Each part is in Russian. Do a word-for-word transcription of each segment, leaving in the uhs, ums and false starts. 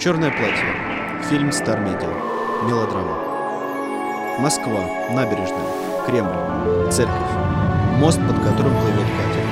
Черное платье. Фильм Стар Медиа. Мелодрама. Москва. Набережная. Кремль. Церковь. Мост, под которым плывет катер.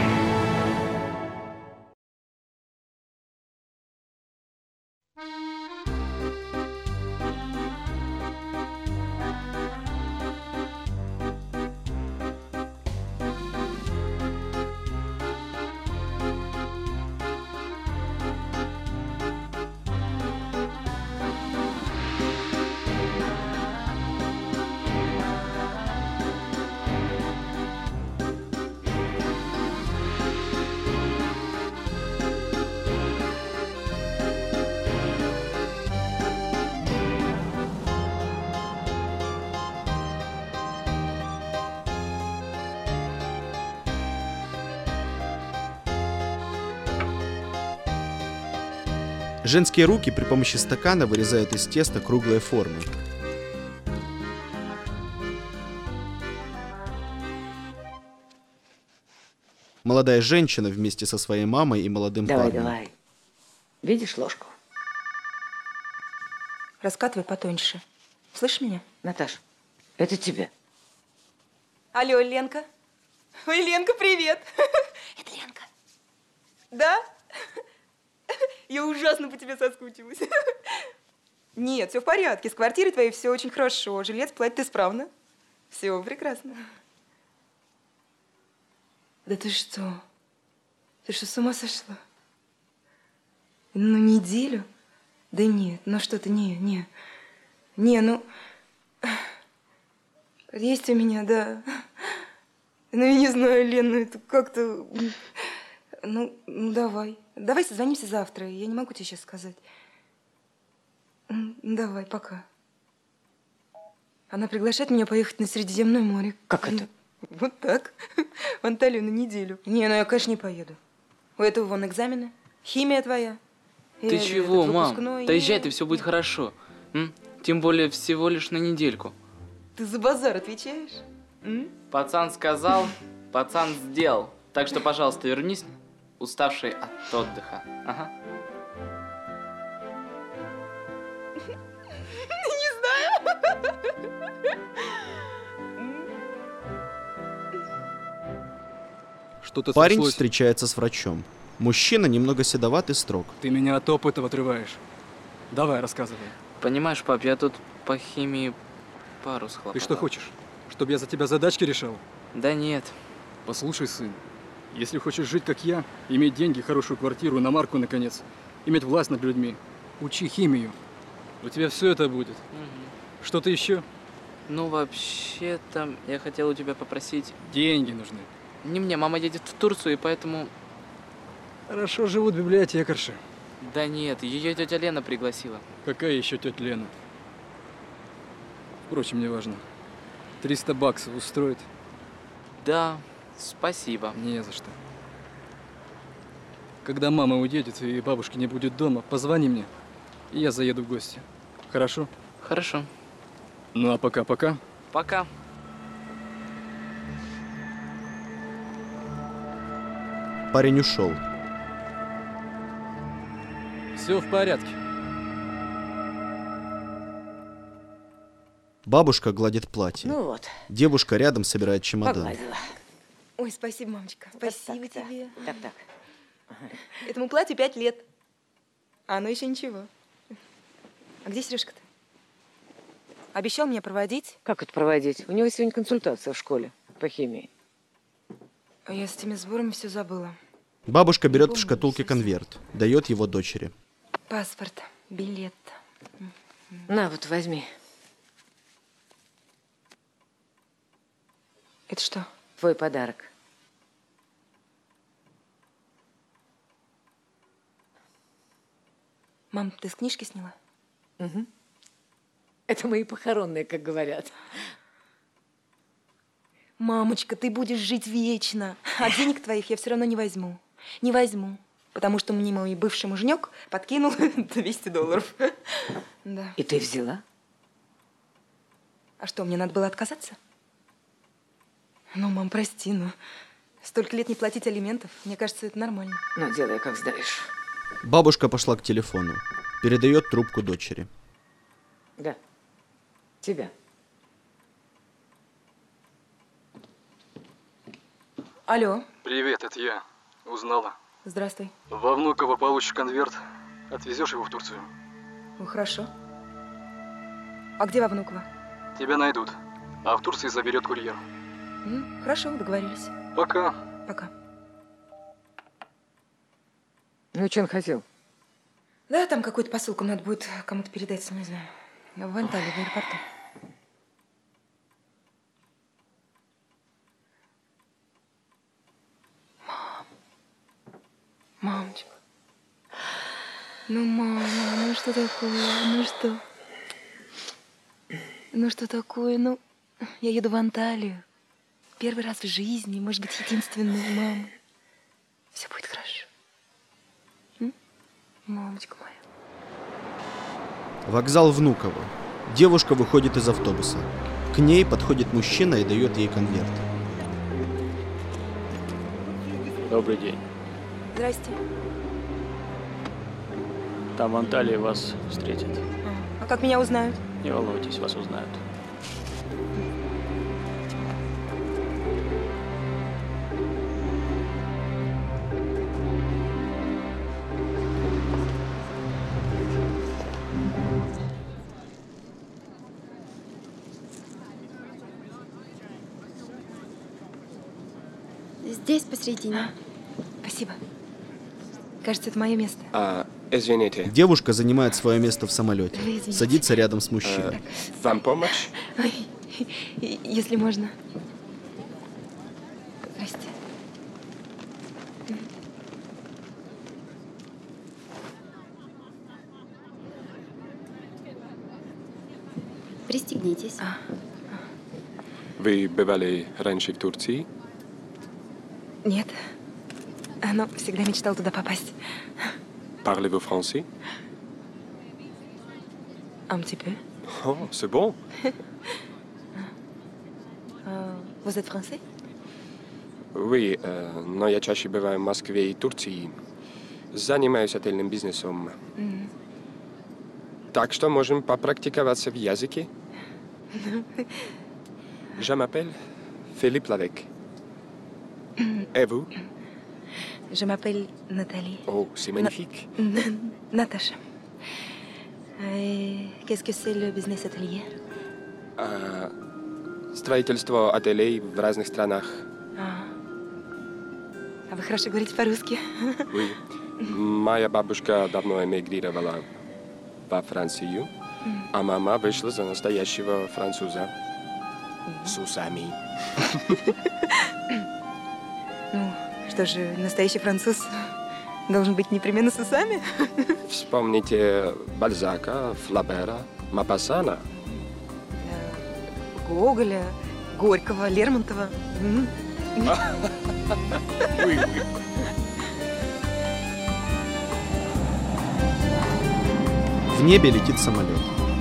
Женские руки при помощи стакана вырезают из теста круглые формы. Молодая женщина вместе со своей мамой и молодым давай, парнем. Давай, давай. Видишь ложку? Раскатывай потоньше. Слышишь меня? Наташ, это тебе. Алло, Ленка. Ой, Ленка, привет. Это Ленка. Да? Я ужасно по тебе соскучилась. Нет, все в порядке. С квартирой твоей все очень хорошо. Жилец платит исправно. Все прекрасно. Да ты что? Ты что, с ума сошла? Ну, неделю? Да нет, ну что ты, не, не. Не, ну... Есть у меня, да. Ну, я не знаю, Лен, ну это как-то... Ну, ну, давай. Давай созвонимся завтра. Я не могу тебе сейчас сказать. Давай, пока. Она приглашает меня поехать на Средиземное море. Как это? Вот так. В Анталию на неделю. Не, ну я, конечно, не поеду. У этого вон экзамены. Химия твоя. Ты И чего, этот мам? выпускной, Да и- езжай, ты все будет хорошо. М? Тем более всего лишь на недельку. Ты за базар отвечаешь? М? Пацан сказал, пацан сделал. Так что, пожалуйста, вернись, уставший от отдыха. Ага. Что-то Парень случилось. встречается с врачом. Мужчина немного седоват и строг. Ты меня от опыта отрываешь. Давай, рассказывай. Понимаешь, пап, я тут по химии пару схлопотал. Ты что хочешь? Чтобы я за тебя задачки решал? Да нет. Послушай, сын, если хочешь жить как я, иметь деньги, хорошую квартиру, иномарку, наконец, иметь власть над людьми, учи химию. У тебя все это будет. Угу. Что-то еще? Ну, вообще-то, я хотел у тебя попросить... Деньги нужны. Не мне, мама едет в Турцию, и поэтому... Хорошо живут библиотекарши. Да нет, ее тетя Лена пригласила. Какая еще тетя Лена? Впрочем, не важно. триста баксов устроит? Да, спасибо. Не за что. Когда мама уедет и бабушки не будет дома, позвони мне, и я заеду в гости. Хорошо? Хорошо. Ну а пока-пока. Пока. Парень ушел. Все в порядке. Бабушка гладит платье. Ну вот, Девушка рядом собирает чемодан. погладила. Ой, спасибо, мамочка. Спасибо Так, так, тебе. Так, так. Этому платью пять лет. А оно еще ничего. А где Сережка-то? Обещал меня проводить. Как это проводить? У него сегодня консультация в школе по химии. А я с этими сборами все забыла. Бабушка берет в помню шкатулке совсем. конверт, дает его дочери. Паспорт, билет. На, вот возьми. Это что? Твой подарок. Мам, ты с книжки сняла? Угу. Это мои похоронные, как говорят. Мамочка, ты будешь жить вечно. А денег твоих я все равно не возьму. Не возьму. Потому что мне мой бывший муженек подкинул двести долларов. Да. И ты взяла? А что, мне надо было отказаться? Ну, мам, прости, но столько лет не платить алиментов, мне кажется, это нормально. Ну, делай, как знаешь. Бабушка пошла к телефону. Передает трубку дочери. Да. Тебя. Алло, Привет, это я. Узнала. здравствуй. Во Внуково получишь конверт. Отвезешь его в Турцию. Ну, хорошо. А где во Внуково? Тебя найдут. А в Турции заберет курьер. М, Хорошо, договорились. Пока. Пока. Ну, что он хотел? Да, там какую-то посылку надо будет кому-то передать, не знаю. В Анталии, в аэропорту. Мам. Мамочка. Ну, мама, ну что такое? Ну что? Ну что такое? Ну, я еду в Анталию. Первый раз в жизни, может быть, единственная мама. Все будет хорошо. М? Мамочка моя. Вокзал Внуково. Девушка выходит из автобуса. К ней подходит мужчина и дает ей конверт. Добрый день. Здрасте. Там в Анталии вас встретят. А как меня узнают? Не волнуйтесь, вас узнают. Здесь посередине. Спасибо. Кажется, это мое место. А, извините, Девушка занимает свое место в самолете. Вы извините. Садится рядом с мужчиной. вам помочь? Ой, если можно. Здрасте. Пристегнитесь. А, Вы бывали раньше в Турции? нет. А, но всегда мечтал туда попасть. Parlez-vous français? Un petit peu. Oh, c'est bon. А, Vous êtes français? Oui, э, но я чаще бываю в Москве и Турции. Занимаюсь отельным бизнесом. М. Так что можем попрактиковаться в языке. Je m'appelle Philippe Lavec. Et vous? Je m'appelle Nathalie. Oh, c'est magnifique. Н- Наташа. Et Qu'est-ce que c'est le business atelier? А, строительство отелей в разных странах. А, а вы хорошо говорите по-русски. Oui. Моя бабушка давно эмигрировала во Францию, а мама вышла за настоящего француза. С усами. Ну, что же, настоящий француз должен быть непременно с усами? Вспомните Бальзака, Флабера, Мапассана. Э, Гоголя, Горького, Лермонтова. М. В небе летит самолет.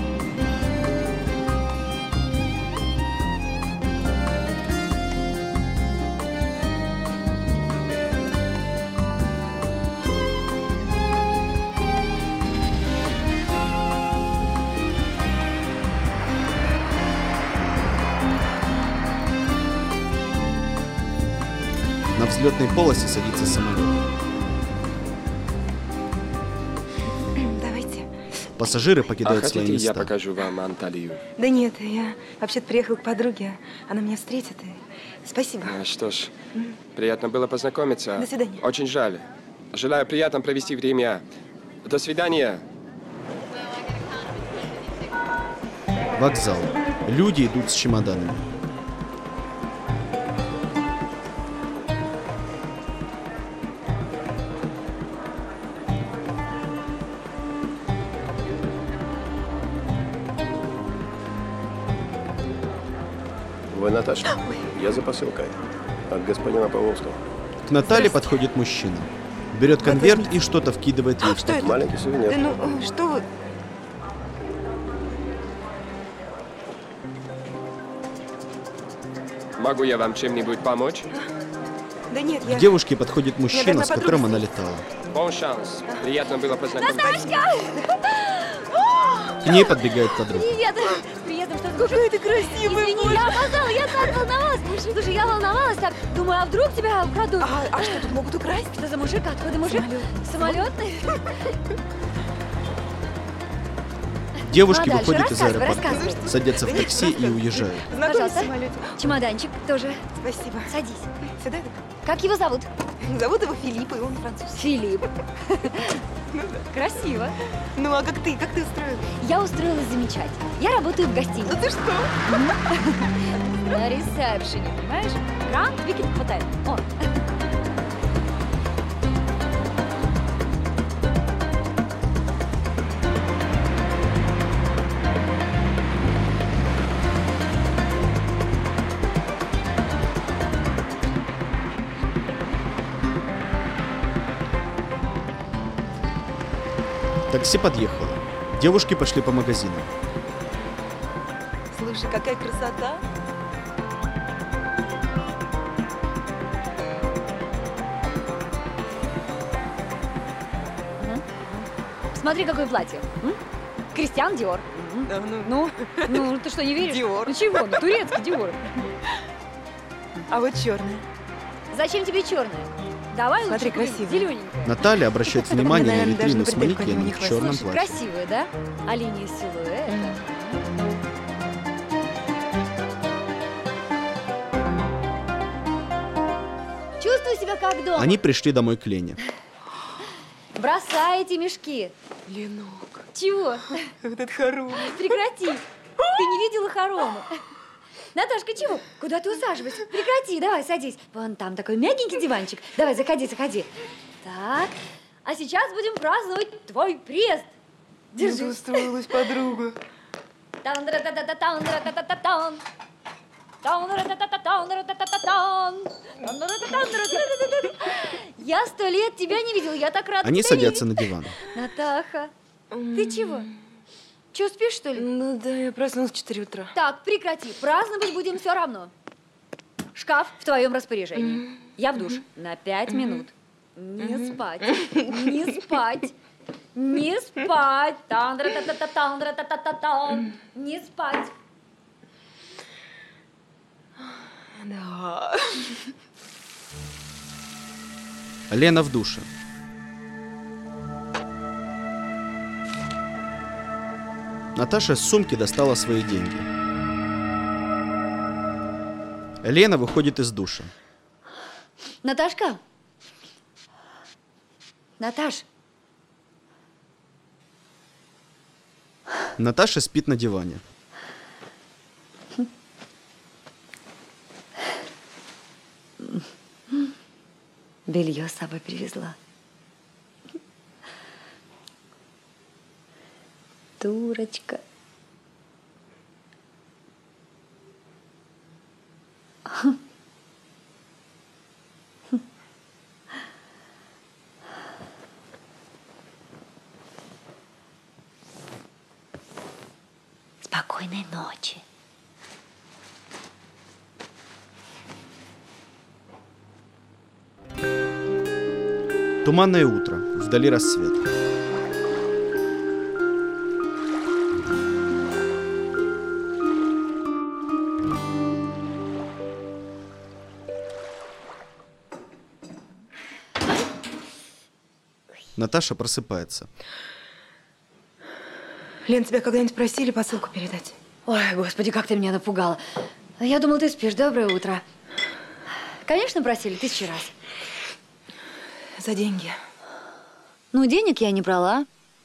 На взлетной полосе садится самолет. Давайте. Пассажиры А покидают свои хотите, я места. покажу вам Анталию? Да нет, я вообще-то приехала к подруге. Она меня встретит. И... Спасибо. А, что ж, приятно было познакомиться. До свидания. Очень жаль. Желаю приятно провести время. До свидания. Вокзал. Люди идут с чемоданами. Вы Наташа? Я за посылкой. От господина Павловского. К Наталье подходит мужчина. Берет конверт и что-то вкидывает ей в Что это? пакет. Маленький сувенир. Да ну, что вы... Могу я вам чем-нибудь помочь? Да нет, я... К девушке подходит мужчина, должна с которым она подруга летала. Бон шанс. Приятно было познакомиться. Наташка! ней подбегает подруга. Привет! С приездом, что ты? Какая ты красивая, Извини, боже. я опоздала, я так волновалась. Слушай, я волновалась так. Думаю, а вдруг тебя украдут? А, а что тут могут украсть? Что за мужик? Откуда мужик? Самолет. Самолетный? Девушки Ну, а дальше выходят из рассказывай, аэропорта, рассказывай. садятся в такси и уезжают. Знакомься в Пожалуйста. самолете. Чемоданчик тоже. Спасибо. Садись. Сюда? Как его зовут? Зовут его Филипп, и он француз. Филипп. Красиво. Ну а как ты? Как ты устроилась? Я устроилась замечательно. Я работаю в гостинице. Ну ты что? На ресепшене, понимаешь? Grand Weekend Hotel. О. Такси подъехало. Девушки пошли по магазинам. Слушай, какая красота. Смотри, какое платье. М? Кристиан Диор. Да, ну. Ну, ну, ты что, не веришь? Диор. Ну чего? Ну, турецкий Диор. А вот черная. Зачем тебе черное? Давай Смотри, лучше красиво. зелененькое. Наталья обращает Мне, внимание на наверное, витрину даже с на бретельку не манекеном в хватит. черном Слушай, платье. красивая, да? А линия силуэта. Чувствую себя как дома. Они пришли домой к Лене. Бросай эти мешки. Ленок, Чего? вот это хоромы. Прекрати. Ты не видела хоромы? Наташка, чего? Куда ты усаживаешься? Прекрати, давай, садись. Вон там такой мягенький диванчик. Давай, заходи, заходи. Так, а сейчас будем праздновать твой приезд. Держи. Ну, устроилась подруга. Тан-ра-та-та-тан-ра-та-та-тан. Тан-ра-та-та-тан-ра-та-та-тан. Тан-ра-та-тан-ра-та-та-тан. Я сто лет тебя не видела, я так рада Они тебя садятся видеть. на диван. Натаха, ты чего? Че, спишь, что ли? Ну да, я проснулась в четыре утра. Так, прекрати. Праздновать будем все равно. Шкаф в твоем распоряжении. Я в душ. На пять минут. Не спать. Не спать. Не спать. Тан-ра-та-та-та-тан-ра-та-та-та-тан. Не спать. Да. Лена в душе. Наташа из сумки достала свои деньги. Лена выходит из душа. Наташка? Наташ, Наташа спит на диване. белье с собой привезла. Дурочка. Спокойной ночи. Туманное утро. Вдали рассвет. Наташа просыпается. Лен, тебя когда-нибудь просили посылку передать? Ой, господи, как ты меня напугала. Я думала, ты спишь. Доброе утро. Конечно, просили тысячу раз. За деньги. Ну, денег я не брала.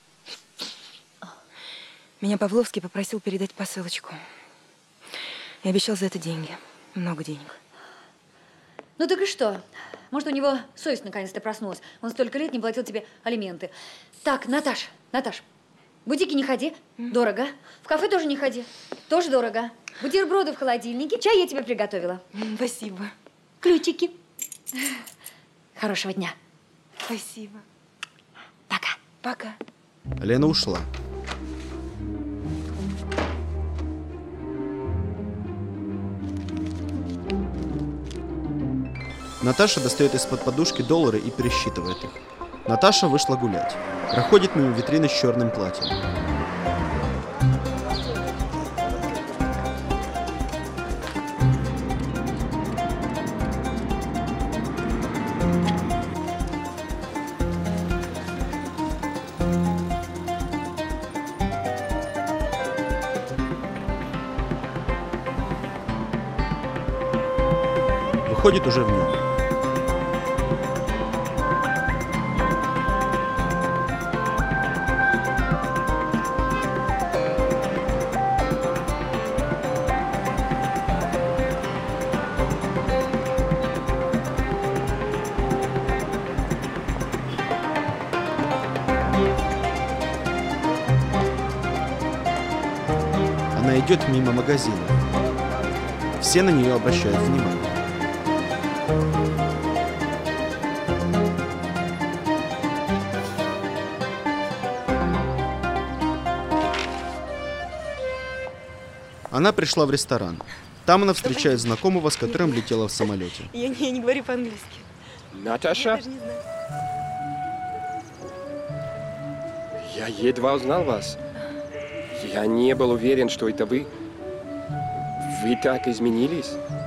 Меня Павловский попросил передать посылочку. И обещал за это деньги. Много денег. Ну так и что? Может, у него совесть наконец-то проснулась. Он столько лет не платил тебе алименты. Так, Наташ, Наташ, в бутики не ходи. Дорого. В кафе тоже не ходи. Тоже дорого. Бутерброды в холодильнике. Чай я тебе приготовила. Спасибо. Ключики. Хорошего дня. Спасибо. Пока. Пока. Лена ушла. Наташа достает из-под подушки доллары и пересчитывает их. Наташа вышла гулять. Проходит мимо витрины с черным платьем. уходит уже в нем. Она идет мимо магазина. Все на нее обращают внимание. Она пришла в ресторан. Там она встречает знакомого, с которым летела в самолете. Я не, я не говорю по-английски. Наташа, Я даже не знаю. я едва узнал вас. Я не был уверен, что это вы. Вы так изменились.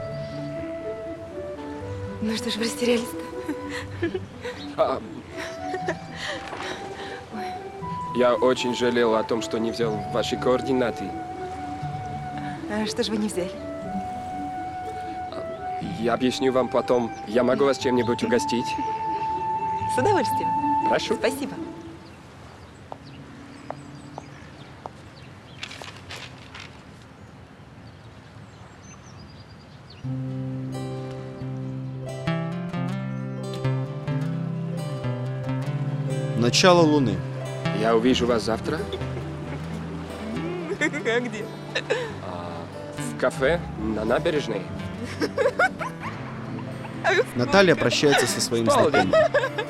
Ну что ж вы растерялись-то? А, я очень жалел о том, что не взял ваши координаты. А что же вы не взяли? Я объясню вам потом. Я могу вас чем-нибудь угостить? С удовольствием. Прошу. Спасибо. Начало луны. Я увижу вас завтра А где? в кафе на набережной. Наталья прощается со своим Полдень. знакомым.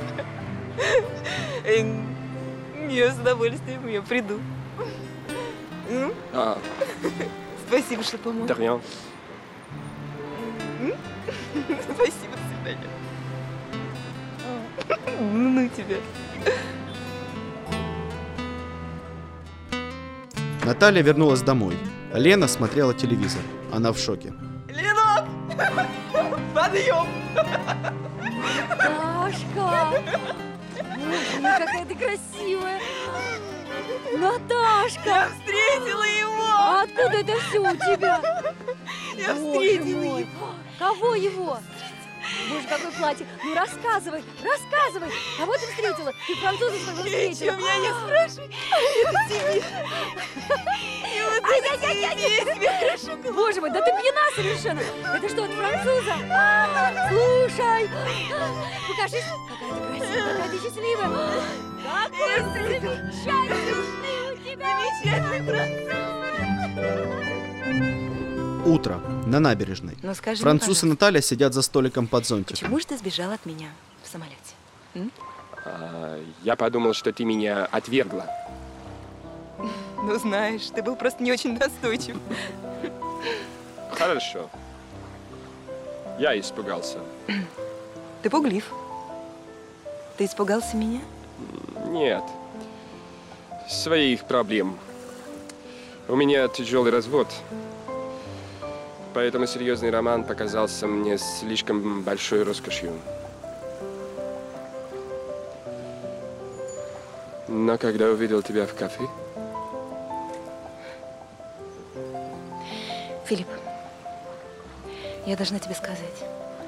Э, Я с удовольствием, я приду. Ну, А, спасибо, что помог. de rien. Спасибо, до свидания. Ну тебя. Наталья вернулась домой. Лена смотрела телевизор. Она в шоке. Ленок! Подъем! Наташка! Боже мой, какая ты красивая! Наташка! Я встретила его! А откуда это все у тебя? Я Боже встретила мой. его! Кого его? Боже, какое платье! Ну рассказывай, рассказывай! Кого ты встретила? Ты француза своего встретила? Ничего меня не спрашивай. Это тебе. И вот это тебе. Тебе хорошо. Боже мой, да ты пьяна совершенно! Это что, от француза? Слушай! Покажись, какая ты красивая, какая ты счастливая! Какой ты замечательный у тебя! Замечательный француз. Утро. На набережной. Ну скажи Француз и Наталья сидят за столиком под зонтиком. почему же ты сбежал от меня в самолете? М? А, я подумал, что ты меня отвергла. Ну знаешь, ты был просто не очень настойчив. Хорошо. Я испугался. Ты пуглив. Ты испугался меня? Нет. Своих проблем. У меня тяжелый развод. Поэтому серьезный роман показался мне слишком большой роскошью. Но когда увидел тебя в кафе... Филипп, я должна тебе сказать.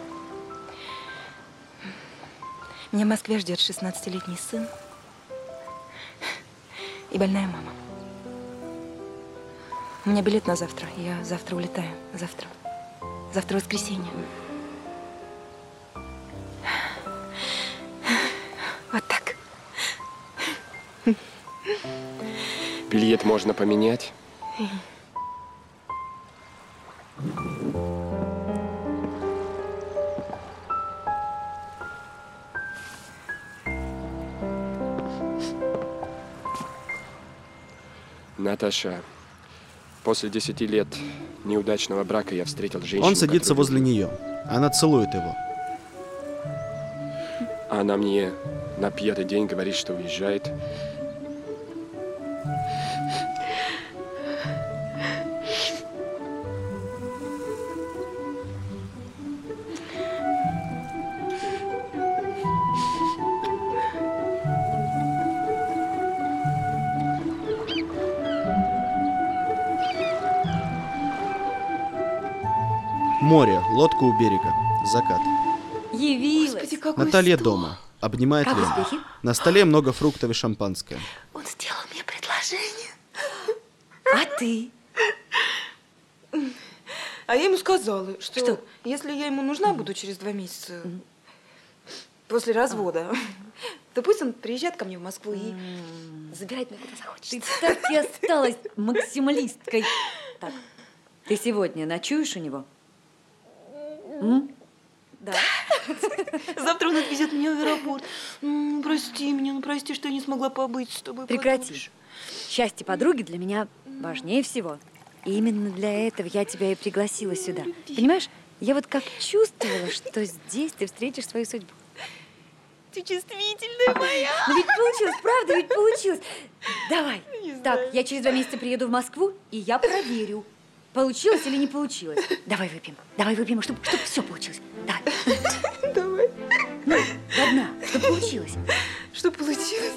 Меня в Москве ждет шестнадцатилетний сын и больная мама. У меня билет на завтра. Я завтра улетаю. Завтра. Завтра воскресенье. Вот так. Билет можно поменять. Наташа, после десяти лет неудачного брака я встретил женщину. Он садится которую возле люблю. нее. Она целует его. Она мне на пятый день говорит, что уезжает. Море, лодка у берега. Закат. Явилась. Господи, какой Наталья стол. дома. Обнимает Как Лену. успехи? На столе много фруктов и шампанское. Он сделал мне предложение. А ты? А я ему сказала, что, Что? если я ему нужна буду через два месяца после развода, то пусть он приезжает ко мне в Москву и забирает меня куда захочет. Ты так и осталась максималисткой. Так, ты сегодня ночуешь у него? М? Да. Завтра он отвезет меня в аэропорт. М, Прости меня, ну прости, что я не смогла побыть с тобой. Прекрати. подольше. Счастье подруги для меня важнее всего. И именно для этого я тебя и пригласила сюда. Понимаешь, я вот как чувствовала, что здесь ты встретишь свою судьбу. Ты чувствительная моя. Ну ведь получилось, правда, ведь получилось. Давай. Не знаю. Так, я через два месяца приеду в Москву, и я проверю, получилось или не получилось. Давай выпьем, давай выпьем, чтобы чтоб все получилось. Давай. Давай. Ну, до дна, чтобы получилось. Что получилось?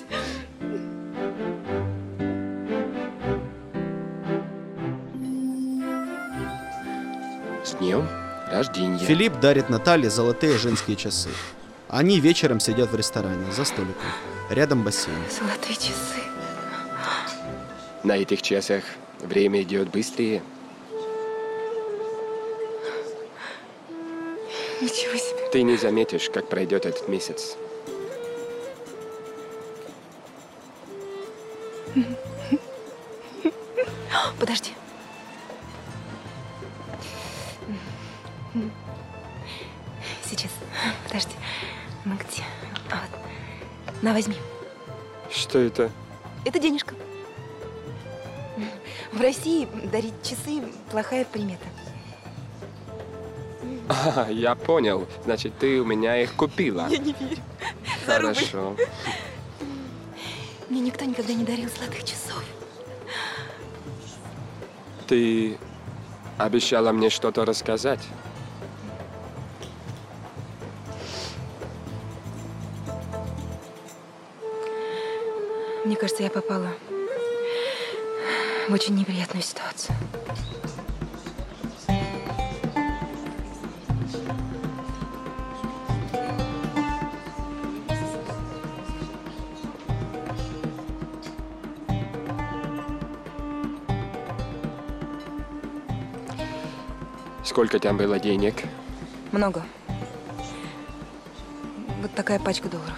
С днем рождения. Филипп дарит Наталье золотые женские часы. Они вечером сидят в ресторане за столиком. Рядом бассейн. Золотые часы. На этих часах время идет быстрее. Ничего себе. Ты не заметишь, как пройдет этот месяц. Подожди. Сейчас. Подожди. Мы где? А, вот. На, возьми. Что это? Это денежка. В России дарить часы – плохая примета. А, я понял. Значит, ты у меня их купила. Я не верю. За рубль. Хорошо. Мне никто никогда не дарил золотых часов. Ты обещала мне что-то рассказать. Мне кажется, я попала в очень неприятную ситуацию. Сколько там было денег? Много. Вот такая пачка долларов.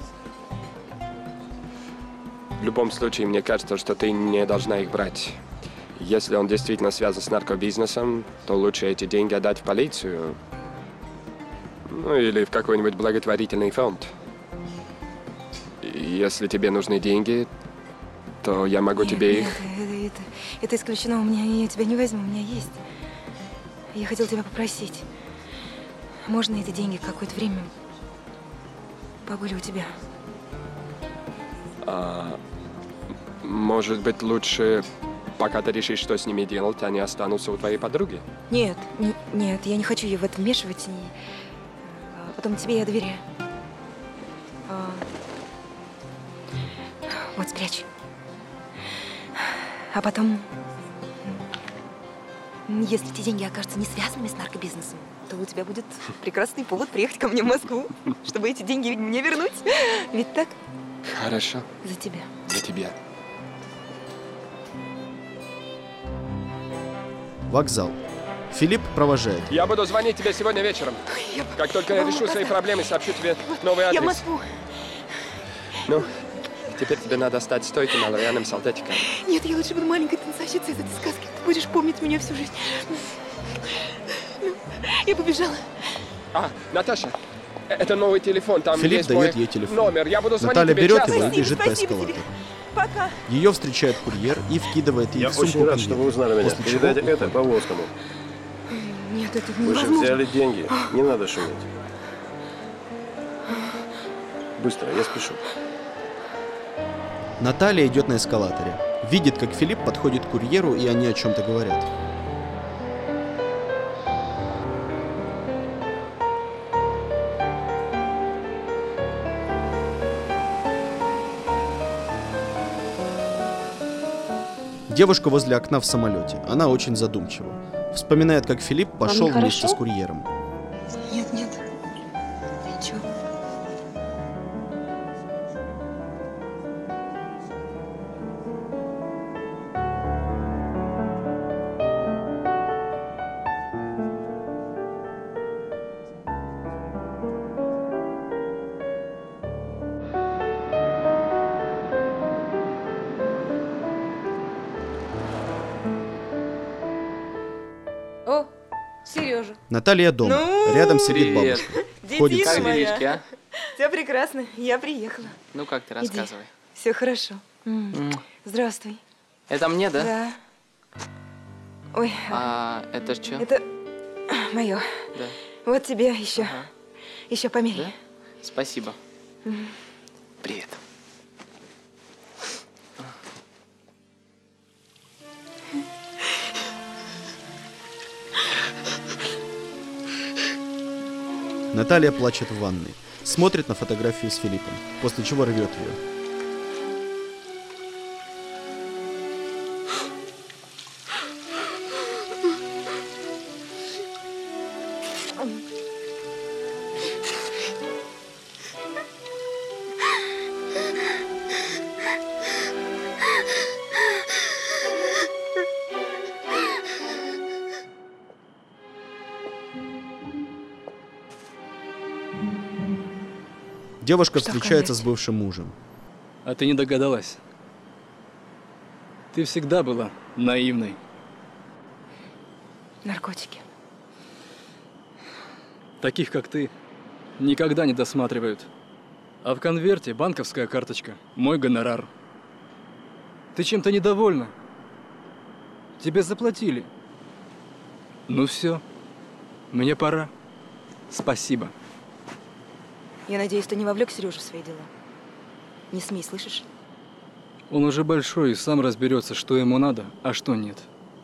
В любом случае, мне кажется, что ты не должна их брать. Если он действительно связан с наркобизнесом, то лучше эти деньги отдать в полицию. Ну, или в какой-нибудь благотворительный фонд. И если тебе нужны деньги, то я могу Нет, тебе нет, их... Это, это, это исключено. У меня, я тебя не возьму, у меня есть. Я хотела тебя попросить. Можно эти деньги какое-то время побыли у тебя? А, может быть, лучше, пока ты решишь, что с ними делать, они останутся у твоей подруги? Нет, не- нет, я не хочу ее в это вмешивать. И, а, потом тебе я доверяю. А, вот, спрячь. А потом, м, если эти деньги окажутся не связанными с наркобизнесом, то у тебя будет прекрасный повод приехать ко мне в Москву, чтобы эти деньги мне вернуть. Ведь так? Хорошо, За тебя. для тебя. Вокзал. Филипп провожает. Я буду звонить тебе сегодня вечером. Я- Как только я решу свои проблемы, сообщу тебе новый адрес. Я в Москву. Ну, теперь тебе надо стать стойким оловянным солдатиком. Нет, я лучше буду маленькой танцовщицей из этой сказки. Ты будешь помнить меня всю жизнь. Ну, я побежала. А, Наташа, это новый телефон, там Филипп есть дает мой ей телефон. номер. Я буду звонить Наталья тебе берет часто. его и Спасибо, бежит по спасибо эскалатору. тебе. Пока. Ее встречает курьер и вкидывает ей Я в сумку очень рад, что конверт. вы узнали меня. После чего Передайте это уходит. Павловскому. Нет, это Вы же невозможно. взяли деньги. Не надо шуметь. Быстро, я спешу. Наталья идет на эскалаторе. Видит, как Филипп подходит к курьеру, и они о чем-то говорят. Девушка возле окна в самолете. Она очень задумчива. Вспоминает, как Филипп пошел вместе с курьером. Нет, нет. тоже. Наталья дома. Ну, Рядом сидит привет. бабушка. Детина Ходит Как моя. делишки, а? Все прекрасно. Я приехала. Ну как ты, рассказывай. Все хорошо. М. М. Здравствуй. Это мне, да? Да. Ой, А это что? это мое. Да. Вот тебе еще. Ага. Еще померяй. Да? Спасибо. Привет. Наталья плачет в ванной. Смотрит на фотографию с Филиппом, после чего рвет ее. Девушка Что в встречается с конверте? бывшим мужем. А ты не догадалась? Ты всегда была наивной. Наркотики. Таких, как ты, никогда не досматривают. А в конверте банковская карточка, мой гонорар. Ты чем-то недовольна? Тебе заплатили. Ну все, мне пора. Спасибо. Я надеюсь, ты не вовлек Сережу в свои дела. Не смей, слышишь? Он уже большой и сам разберется, что ему надо, а что нет.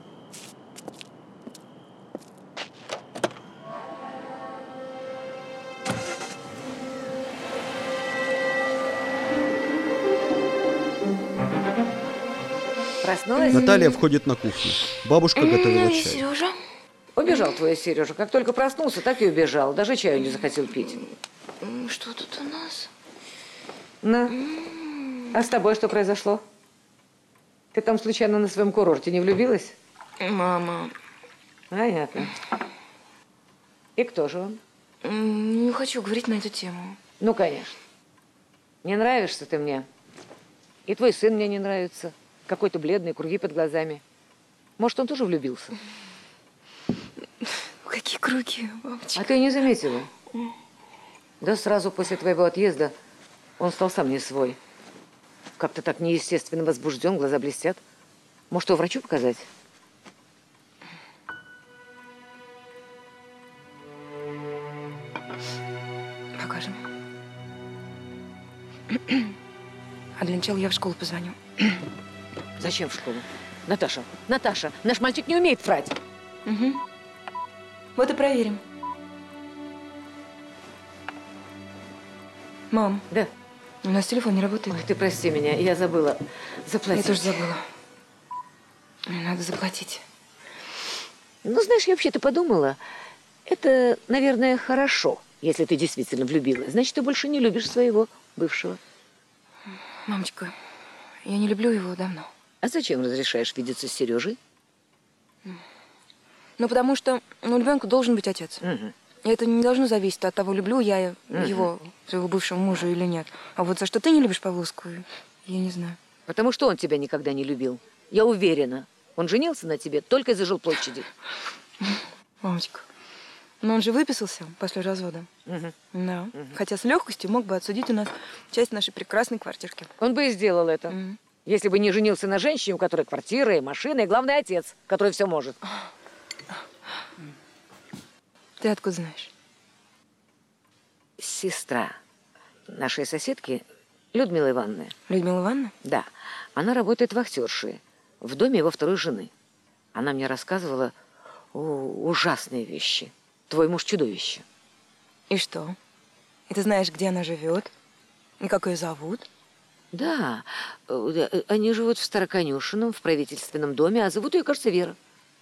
Проснулась? Наталья входит на кухню. Бабушка готовила чай. Сережа? Убежал твой Сережа. Как только проснулся, так и убежал. Даже чаю не захотел пить. Что тут у нас? На. А с тобой что произошло? Ты там случайно на своем курорте не влюбилась? Мама. Понятно. И кто же он? м, Не хочу говорить на эту тему. Ну, конечно. Не нравишься ты мне. И твой сын мне не нравится. Какой-то бледный, круги под глазами. Может, он тоже влюбился? Какие круги, мамочка. А ты не заметила? Да сразу после твоего отъезда он стал сам не свой. Как-то так неестественно возбужден, глаза блестят. Может, его врачу показать? Покажем. А для начала я в школу позвоню. Зачем в школу? Наташа, Наташа, наш мальчик не умеет врать. Угу. Вот и проверим. Мам, Да. у нас телефон не работает. Ой, ты прости меня, я забыла заплатить. Я тоже забыла. Мне надо заплатить. Ну, знаешь, я вообще-то подумала, это, наверное, хорошо, если ты действительно влюбилась. Значит, ты больше не любишь своего бывшего. Мамочка, я не люблю его давно. А зачем разрешаешь видеться с Сережей? Ну, потому что ну, у ребенка должен быть отец. Угу. И это не должно зависеть от того, люблю я Мгм. его, своего бывшего мужа или нет. А вот за что ты не любишь Павловскую, я не знаю. Потому что он тебя никогда не любил. Я уверена. Он женился на тебе только из-за жилплощади. Мамочка, но он же выписался после развода. Мгм. Да. Хотя с легкостью мог бы отсудить у нас часть нашей прекрасной квартирки. Он бы и сделал это. Мгм. Если бы не женился на женщине, у которой квартира и машина, и, главное, отец, который все может. Ты откуда знаешь? Сестра нашей соседки Людмилы Ивановны. Людмила Ивановна? Да. Она работает вахтершей в доме его второй жены. Она мне рассказывала о, ужасные вещи. Твой муж чудовище. И что? И ты знаешь, где она живет? И как ее зовут? Да. э, э, Они живут в Староконюшином, в правительственном доме, а зовут ее, кажется, Вера.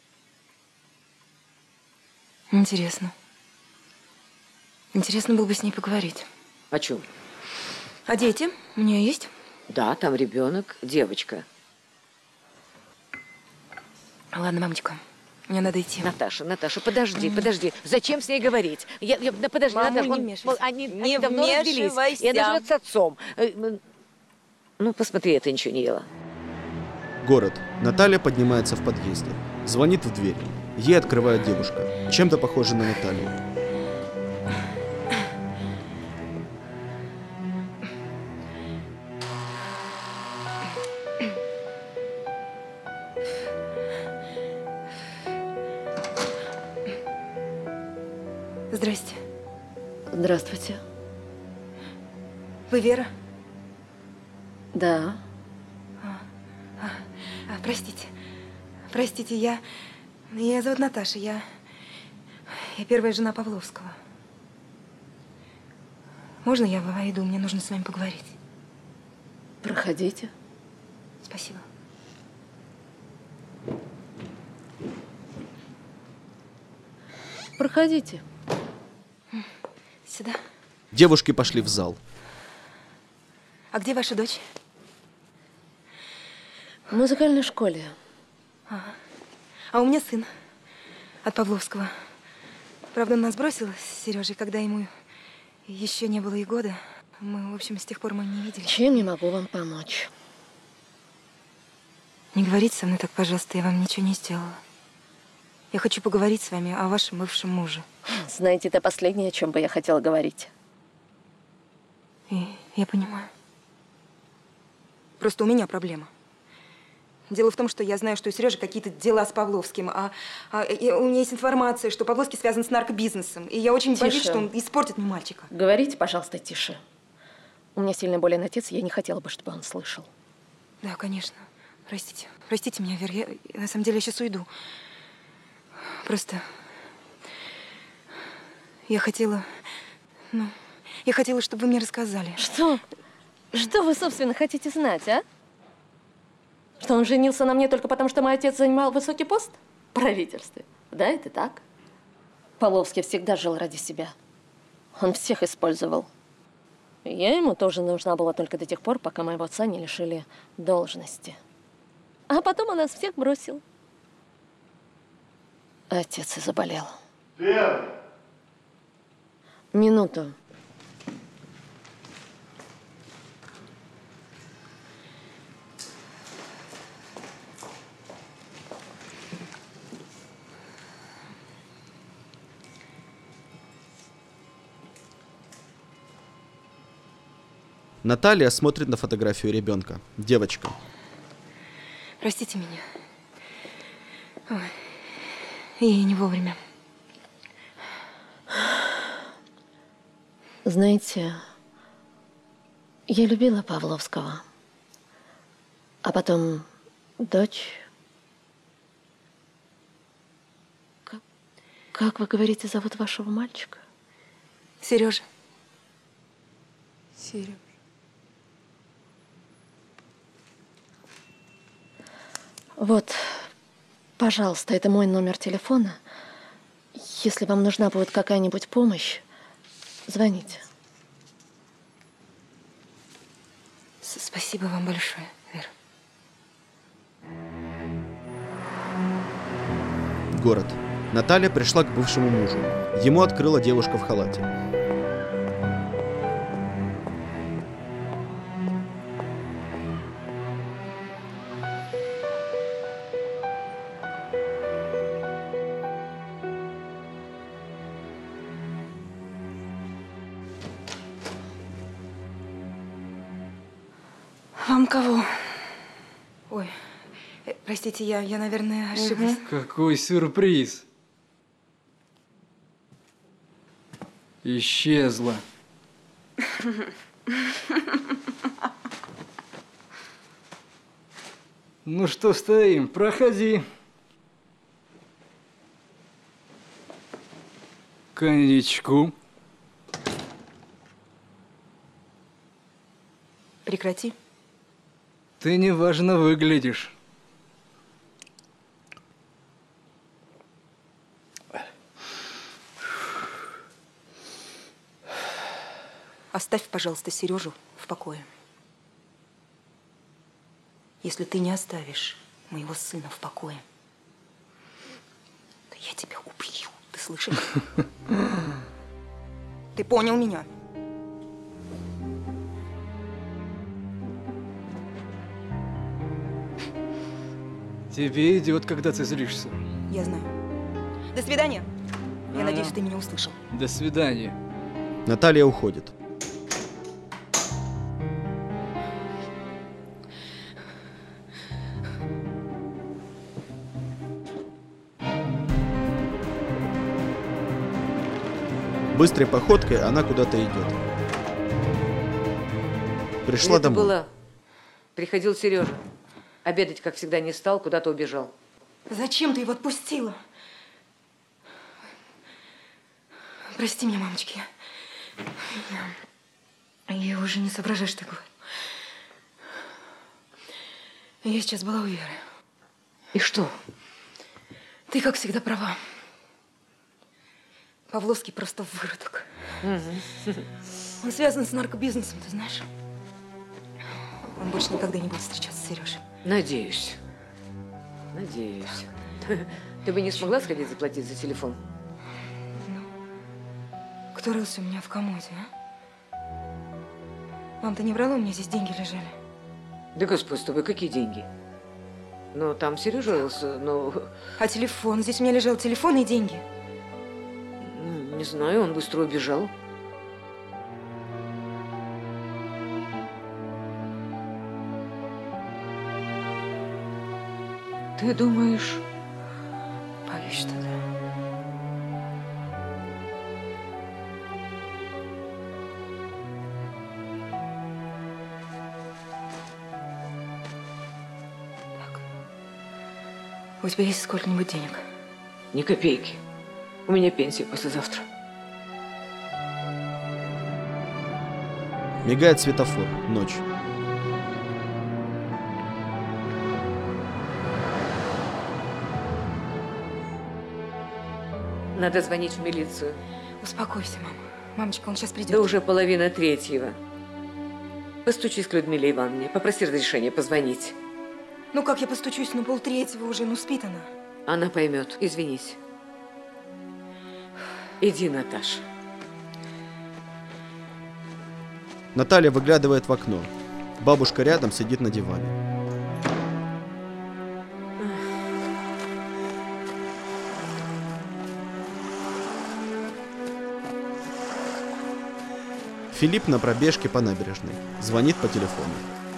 Интересно. Интересно было бы с ней поговорить. О чем? А дети? У нее есть? Да, там ребенок, девочка. Ладно, мамочка, мне надо идти. Наташа, Наташа, подожди, подожди. Зачем с ней говорить? Я, я- да подожди, Мамуль, Наташа, не он- вмешивайся. они, Не они давно развелись. вмешивайся. И она живет с отцом. Э, м, Ну, посмотри, я ты ничего не ела. Город. Наталья поднимается в подъезде. Звонит в дверь. Ей открывает девушка, чем-то похожа на Наталью. Здрасте. Здравствуйте. Вы Вера? Да. А, а, а, простите. Простите, я... Меня зовут Наташа. Я... Я первая жена Павловского. Можно я войду? Мне нужно с вами поговорить. Проходите. Спасибо. Проходите. Сюда. Девушки пошли в зал. А где ваша дочь? В музыкальной школе. А, а у меня сын от Павловского. Правда, он нас бросил с Сережей, когда ему еще не было и года. Мы, в общем, с тех пор мы не видели. Чем не могу вам помочь? Не говорите со мной так, пожалуйста, я вам ничего не сделала. Я хочу поговорить с вами о вашем бывшем муже. Знаете, это последнее, о чем бы я хотела говорить. И я понимаю. Просто у меня проблема. Дело в том, что я знаю, что у Сережи какие-то дела с Павловским, а, а и у меня есть информация, что Павловский связан с наркобизнесом. И я очень Тише. боюсь, что он испортит мне мальчика. Говорите, пожалуйста, тише. У меня сильно болен отец, и я не хотела бы, чтобы он слышал. Да, конечно. Простите. Простите меня, Вера. Я, на самом деле, я сейчас уйду. Просто я хотела, ну, я хотела, чтобы вы мне рассказали. Что? Что вы, собственно, хотите знать, а? Что он женился на мне только потому, что мой отец занимал высокий пост в правительстве? Да, это так? Павловский всегда жил ради себя. Он всех использовал. И я ему тоже нужна была только до тех пор, пока моего отца не лишили должности. А потом он нас всех бросил. Отец и заболел. Вера! Минуту. Наталья смотрит на фотографию ребенка. Девочка. Простите меня. Ой, я не вовремя. Знаете, я любила Павловского. А потом дочь. Как, как вы говорите, зовут вашего мальчика? Сережа. Сережа. Вот, пожалуйста, это мой номер телефона. Если вам нужна будет какая-нибудь помощь, звоните. Спасибо вам большое, Вера. Город. Наталья пришла к бывшему мужу. Ему открыла девушка в халате. Вам кого? Ой, э, простите, я, я, наверное, ошиблась. Какой сюрприз! Исчезла. Ну что стоим? Проходи. Коньячку. Прекрати. Ты неважно выглядишь. Оставь, пожалуйста, Сережу в покое. Если ты не оставишь моего сына в покое, то я тебя убью. Ты слышишь? Ты понял меня? Тебе идет, когда ты злишься. Я знаю. До свидания. Я Ага. надеюсь, ты меня услышал. До свидания. Наталья уходит. Быстрой походкой она куда-то идет. Пришла Это домой. было. Приходил Сережа. Обедать, как всегда, не стал, куда-то убежал. Зачем ты его отпустила? Прости меня, мамочки. Я, я уже не соображаю, что говорю. Я сейчас была у Веры. И что? Ты, как всегда, права. Павловский просто выродок. Он связан с наркобизнесом, ты знаешь? Он больше никогда не будет встречаться с Сережей. Надеюсь. Надеюсь. Ты бы не смогла сходить заплатить за телефон? Кто рылся у меня в комоде, а? Мам, ты не врала, у меня здесь деньги лежали? Да господи, с тобой какие деньги? Ну, там Сережа рылся, но… А телефон? Здесь у меня лежал телефон и деньги. Не знаю, он быстро убежал. Ты думаешь? Боюсь, что да. Так. У тебя есть сколько-нибудь денег? Ни копейки. У меня пенсия послезавтра. Мигает светофор. Ночь. Надо звонить в милицию. Успокойся, мама. Мамочка, он сейчас придет. Да уже половина третьего. Постучись к Людмиле Ивановне, попроси разрешения позвонить. Ну как я постучусь, ну полтретьего уже, ну спит она. Она поймет, извинись. Иди, Наташа. Наталья выглядывает в окно. Бабушка рядом сидит на диване. Филипп на пробежке по набережной. Звонит по телефону.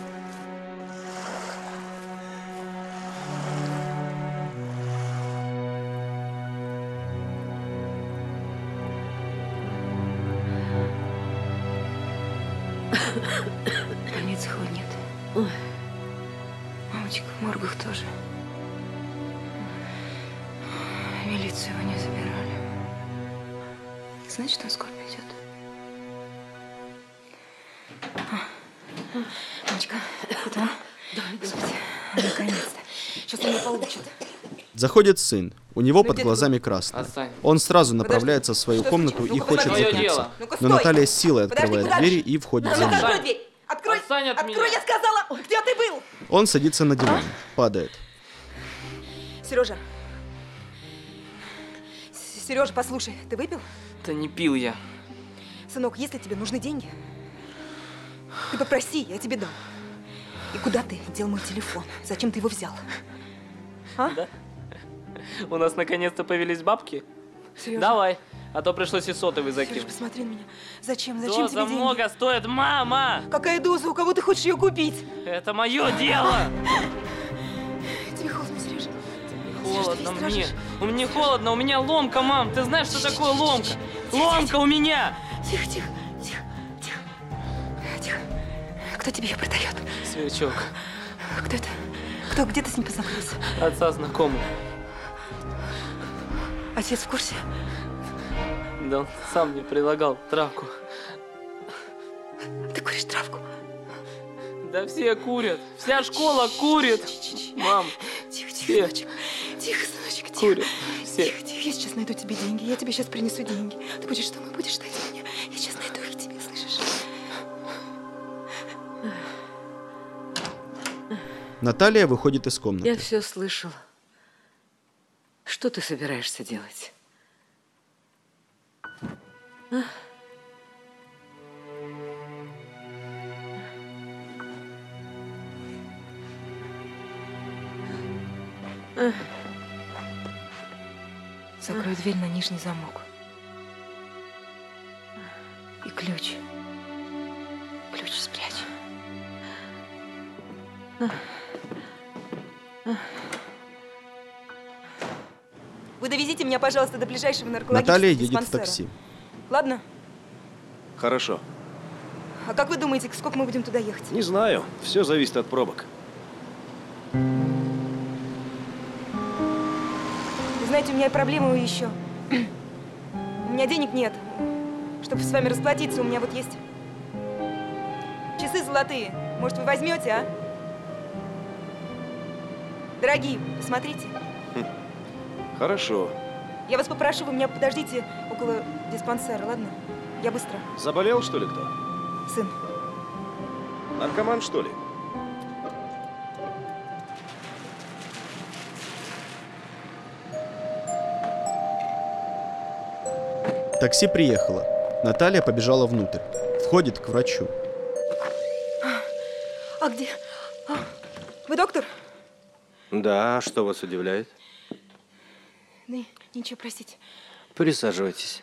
В больницах его нет. Ой. Мамочка, в моргах тоже. В милицию его не забирали. Значит, он скоро придет. А. Мамочка, вот он. Господи, наконец-то. Сейчас он меня получит. Заходит сын. У него Ну, под где глазами красно. Отстань. Он сразу Подожди. направляется в свою Что комнату случилось? и Ну-ка, хочет подожди. Твоё закрыться. дело. Ну-ка, Но стой. Наталья с силой Подожди, открывает куда двери ж? и входит Ну, за ну, ним. открой дверь. Открой. Отстань от Открой, меня. я сказала. Где ты был? Он садится на диван, падает. Сережа. С- Сережа, послушай, ты выпил? Да не пил я. Сынок, если тебе нужны деньги, ты попроси, я тебе дам. И куда ты дел мой телефон? Зачем ты его взял? А? Да? У нас наконец-то появились бабки? Сережа, Давай, а то пришлось и сотовый Сережа, закинуть. посмотри на меня. Зачем? Зачем Доза тебе деньги? много стоит, мама! Какая доза? У кого ты хочешь ее купить? Это мое дело! Тебе холодно, Сережа? Холодно ты мне. страшишь? У меня холодно, у меня ломка, мам. Ты знаешь, что такое ломка? Ломка у меня! Тихо, тихо, тихо, тихо. Тихо. Кто тебе ее продает? Сверчок. Кто это? Кто? Где ты с ним познакомился? Отца знакомый. Отец в курсе? Да он сам мне предлагал травку. Ты куришь травку? Да все курят. Вся школа курит. Мам, Тихо, тихо, все сыночек. Тихо, сыночек, тихо. курят. Все. Тихо, тихо. Я сейчас найду тебе деньги. Я тебе сейчас принесу деньги. Ты будешь что? Мы будешь ждать меня. Я сейчас найду их тебе, слышишь? Наталья выходит из комнаты. Я все слышала. Что ты собираешься делать? А? А? Закрой дверь на нижний замок. И ключ. Ключ спрячь. Вы довезите меня, пожалуйста, до ближайшего наркологического Наталья едет в диспансера. такси. Ладно? Хорошо. А как вы думаете, сколько мы будем туда ехать? Не знаю. Все зависит от пробок. Вы знаете, у меня и проблемы еще. У меня денег нет. Чтобы с вами расплатиться, у меня вот есть часы золотые. Может, вы возьмете, а? Дорогие, посмотрите. Хорошо. Я вас попрошу, вы меня подождите около диспансера, ладно? Я быстро. Заболел, что ли, кто? Сын. Наркоман, что ли? Такси приехало. Наталья побежала внутрь. Входит к врачу. А где? А, вы доктор? Да, что вас удивляет? Да, ничего, простите. Присаживайтесь.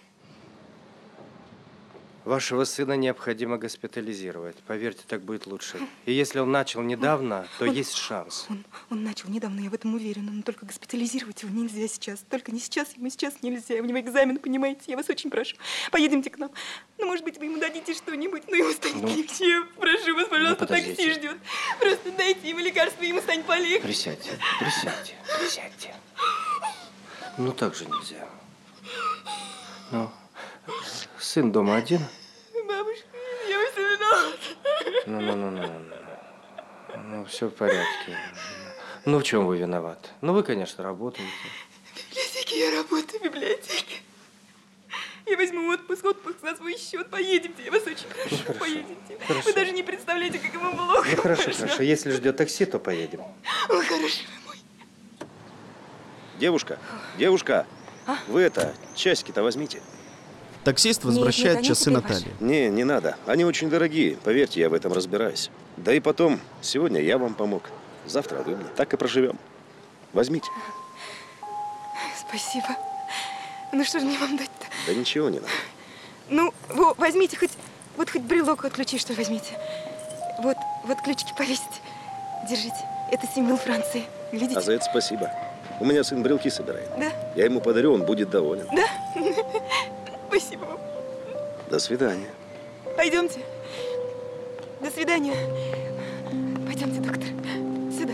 Вашего сына необходимо госпитализировать. Поверьте, так будет лучше. И если он начал недавно, то он, есть шанс. Он, он начал недавно, я в этом уверена. Но только госпитализировать его нельзя сейчас. Только не сейчас, ему сейчас нельзя. У него экзамен, понимаете? Я вас очень прошу. Поедемте к нам. Ну, может быть, вы ему дадите что-нибудь, но ему станет Ну, легче. Прошу вас, пожалуйста, ну, такси ждет. Просто дайте ему лекарство, ему станет полегче. Присядьте, присядьте, присядьте. Ну, так же нельзя. Ну, сын дома один? Бабушка, я во всем виновата. Ну, ну, ну, ну, ну. Ну, все в порядке. Ну, в чем вы виноваты? Ну, вы, конечно, работаете. В библиотеке я работаю, в библиотеке. Я возьму отпуск, отпуск на свой счет. Поедемте, я вас очень прошу, Ну, хорошо, поедемте. хорошо. Вы даже не представляете, как ему плохо. Ну, хорошо, хорошо. Если ждет такси, то поедем. Ой, хороший вы мой. Девушка, девушка, А? вы это, часики-то возьмите. Таксист Нет, возвращает нет, они часы теперь Натальи. Не, не надо. Они очень дорогие. Поверьте, я в этом разбираюсь. Да и потом, сегодня я вам помог. Завтра вы мне. Так и проживем. Возьмите. Спасибо. Ну что же мне вам дать-то? Да ничего не надо. Ну, во, возьмите хоть, вот хоть брелок от ключей, что возьмите. Вот, вот ключики повесите. Держите. Это символ Франции. Видите? А за это спасибо. У меня сын брелки собирает. Да? Я ему подарю, он будет доволен. Да? Спасибо вам. До свидания. Пойдемте. До свидания. Пойдемте, доктор. Сюда.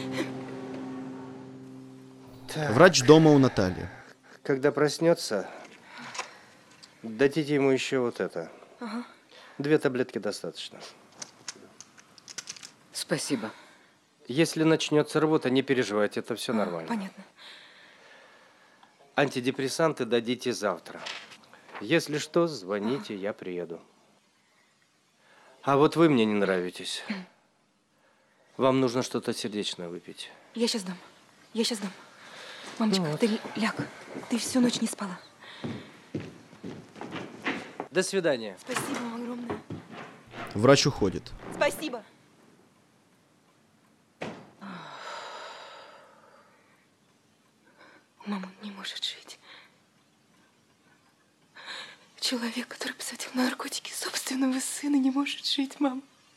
Врач дома у Натальи. Когда проснется, дадите ему еще вот это. Ага. Две таблетки достаточно. Спасибо. Если начнется рвота, не переживайте, это все нормально. Понятно. Антидепрессанты дадите завтра. Если что, звоните, я приеду. А вот вы мне не нравитесь. Вам нужно что-то сердечное выпить. Я сейчас дам. Я сейчас дам. Мамочка, Ну вот. ты ляг. Ты всю ночь не спала. До свидания. Спасибо вам огромное. Врач уходит. Спасибо. Мама не может жить. Человек, который посадил на наркотики собственного сына, не может жить, мама.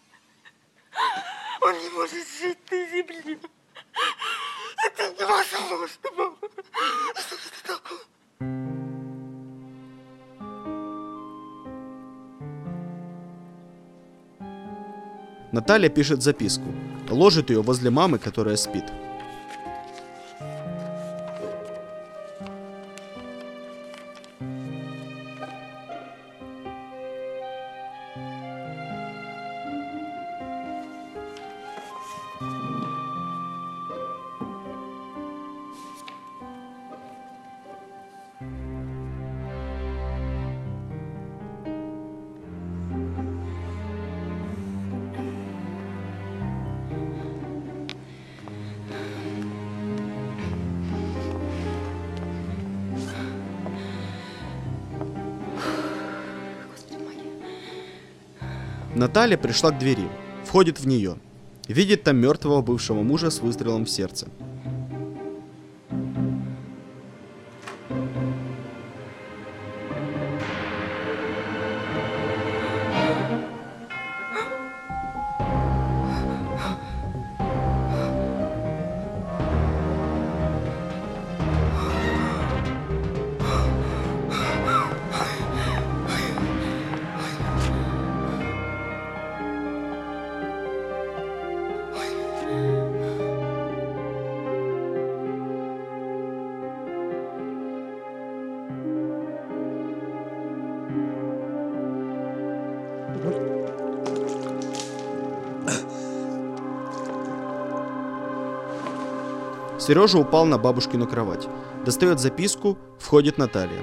Он не может жить на земле. Это невозможно, мама. Что это такое? Наталья пишет записку. Ложит ее возле мамы, которая спит. Наталья пришла к двери, входит в нее. Видит там мертвого бывшего мужа с выстрелом в сердце. Сережа упал на бабушкину кровать. Достает записку, входит Наталья.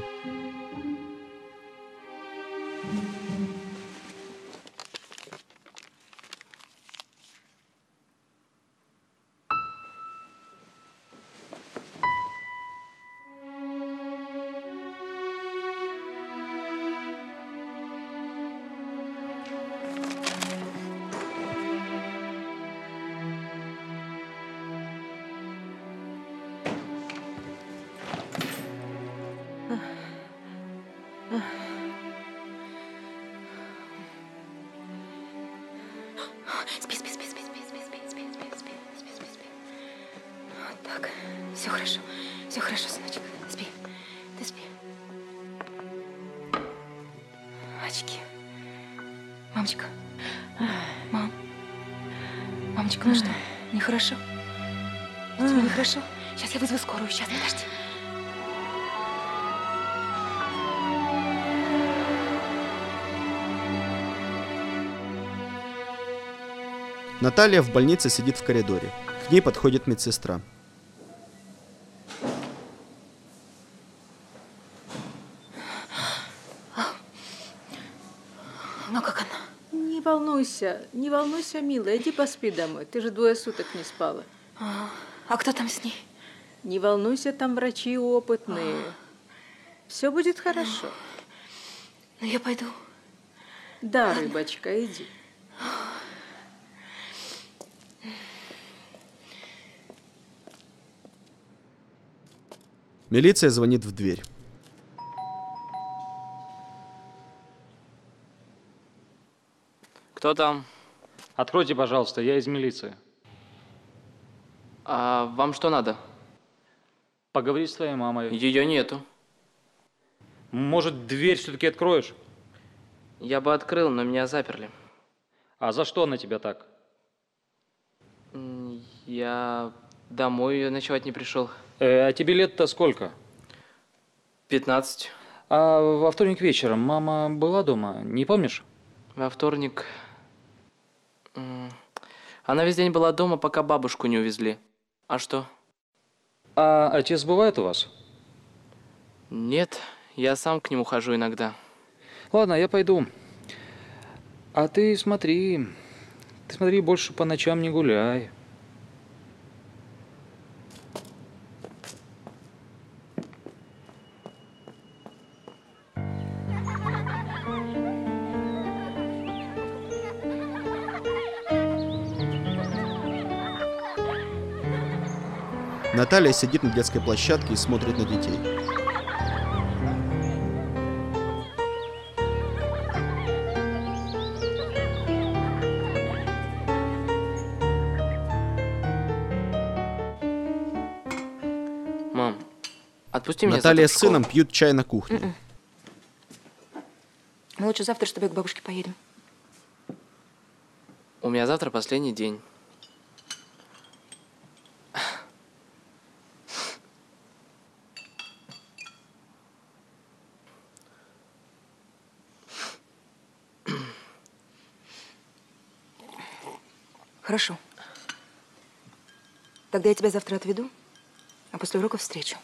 Спи, спи, спи, спи, спи, спи, спи, спи, спи, спи, спи, спи, спи. Вот так. Все хорошо. Все хорошо, сыночек. Спи. Ты спи. Очки. Мамочка. Мам. Мамочка, ну что? Нехорошо? Тебе нехорошо? Сейчас я вызову скорую. Сейчас, подожди. Наталья в больнице сидит в коридоре. К ней подходит медсестра. Ну, как она? Не волнуйся, не волнуйся, милая. Иди поспи домой. Ты же двое суток не спала. А, а кто там с ней? Не волнуйся, там врачи опытные. А. Все будет хорошо. Ну, я пойду. Да, Ладно. Рыбочка, иди. Милиция звонит в дверь. Кто там? Откройте, пожалуйста, я из милиции. А вам что надо? Поговорить с твоей мамой. Ее нету. Может, дверь все-таки откроешь? Я бы открыл, но меня заперли. А за что она тебя так? Я домой ночевать не пришел. Э, а тебе лет-то сколько? Пятнадцать. А во вторник вечером мама была дома, не помнишь? Во вторник... Она весь день была дома, пока бабушку не увезли. А что? А отец бывает у вас? Нет, я сам к нему хожу иногда. Ладно, я пойду. А ты смотри, ты смотри, больше по ночам не гуляй. Наталья сидит на детской площадке и смотрит на детей. Мам, отпусти меня. Наталья с сыном пьют чай на кухне. Mm-mm. Мы лучше завтра с тобой к бабушке поедем. У меня завтра последний день. Хорошо. Тогда я тебя завтра отведу, а после урока встречу.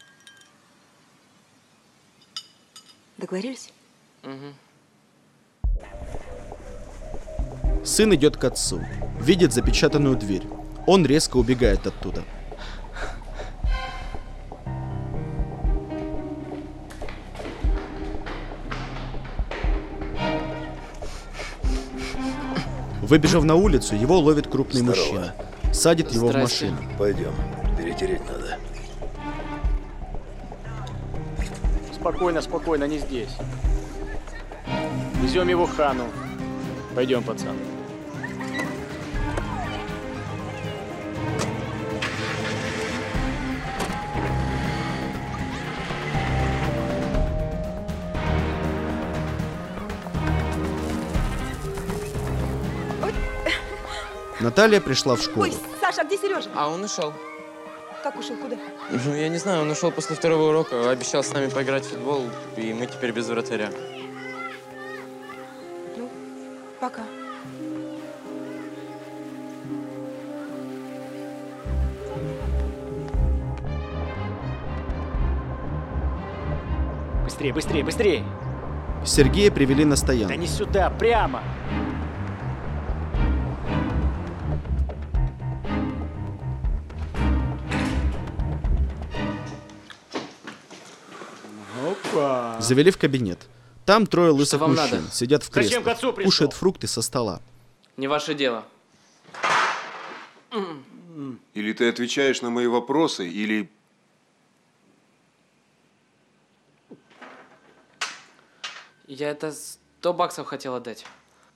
Договорились? Угу. Сын идет к отцу. Видит запечатанную дверь. Он резко убегает оттуда. Выбежав на улицу, его ловит крупный Здорово. мужчина. Садит его Здрасте. в машину. Пойдем, перетереть надо. Спокойно, спокойно, не здесь. Везем его к хану. Пойдем, пацан. Наталья пришла в школу. Ой, Саша, а где Сережа? А он ушел. Как ушел? Куда? Ну, я не знаю, он ушел после второго урока, обещал с нами поиграть в футбол, и мы теперь без вратаря. Ну, пока. Быстрее, быстрее, быстрее! Сергея привели на Да стоянку. не сюда, прямо! Опа! Завели в кабинет. Там трое лысых вам мужчин надо? сидят в Зачем креслах, к отцу пришел? кушают фрукты со стола. Не ваше дело. Или ты отвечаешь на мои вопросы, или... Я это сто баксов хотел отдать.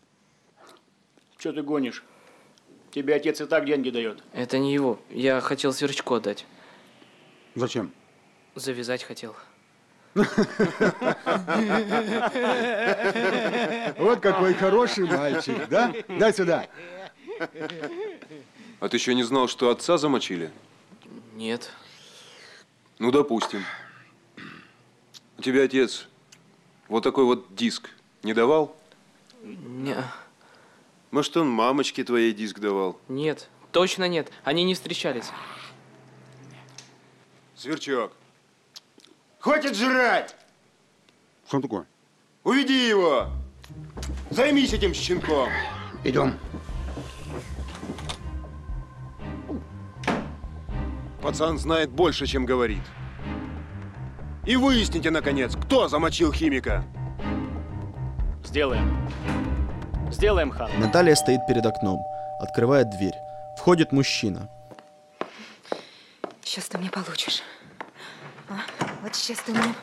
Че ты гонишь? Тебе отец и так деньги дает. Это не его. Я хотел Сверчку отдать. Зачем? Завязать хотел. Вот какой хороший мальчик, да? Дай сюда. А ты еще не знал, что отца замочили? Нет. Ну, допустим. У тебя отец вот такой вот диск не давал? Не. Может, он мамочке твоей диск давал? Нет. Точно нет. Они не встречались. Сверчок, хватит жрать! Что такое? Уведи его! Займись этим щенком! Идем. Пацан знает больше, чем говорит. И выясните, наконец, кто замочил химика. Сделаем. Сделаем, хан. Наталья стоит перед окном, открывает дверь. Входит мужчина. Сейчас ты мне получишь. А? Вот сейчас ты мне...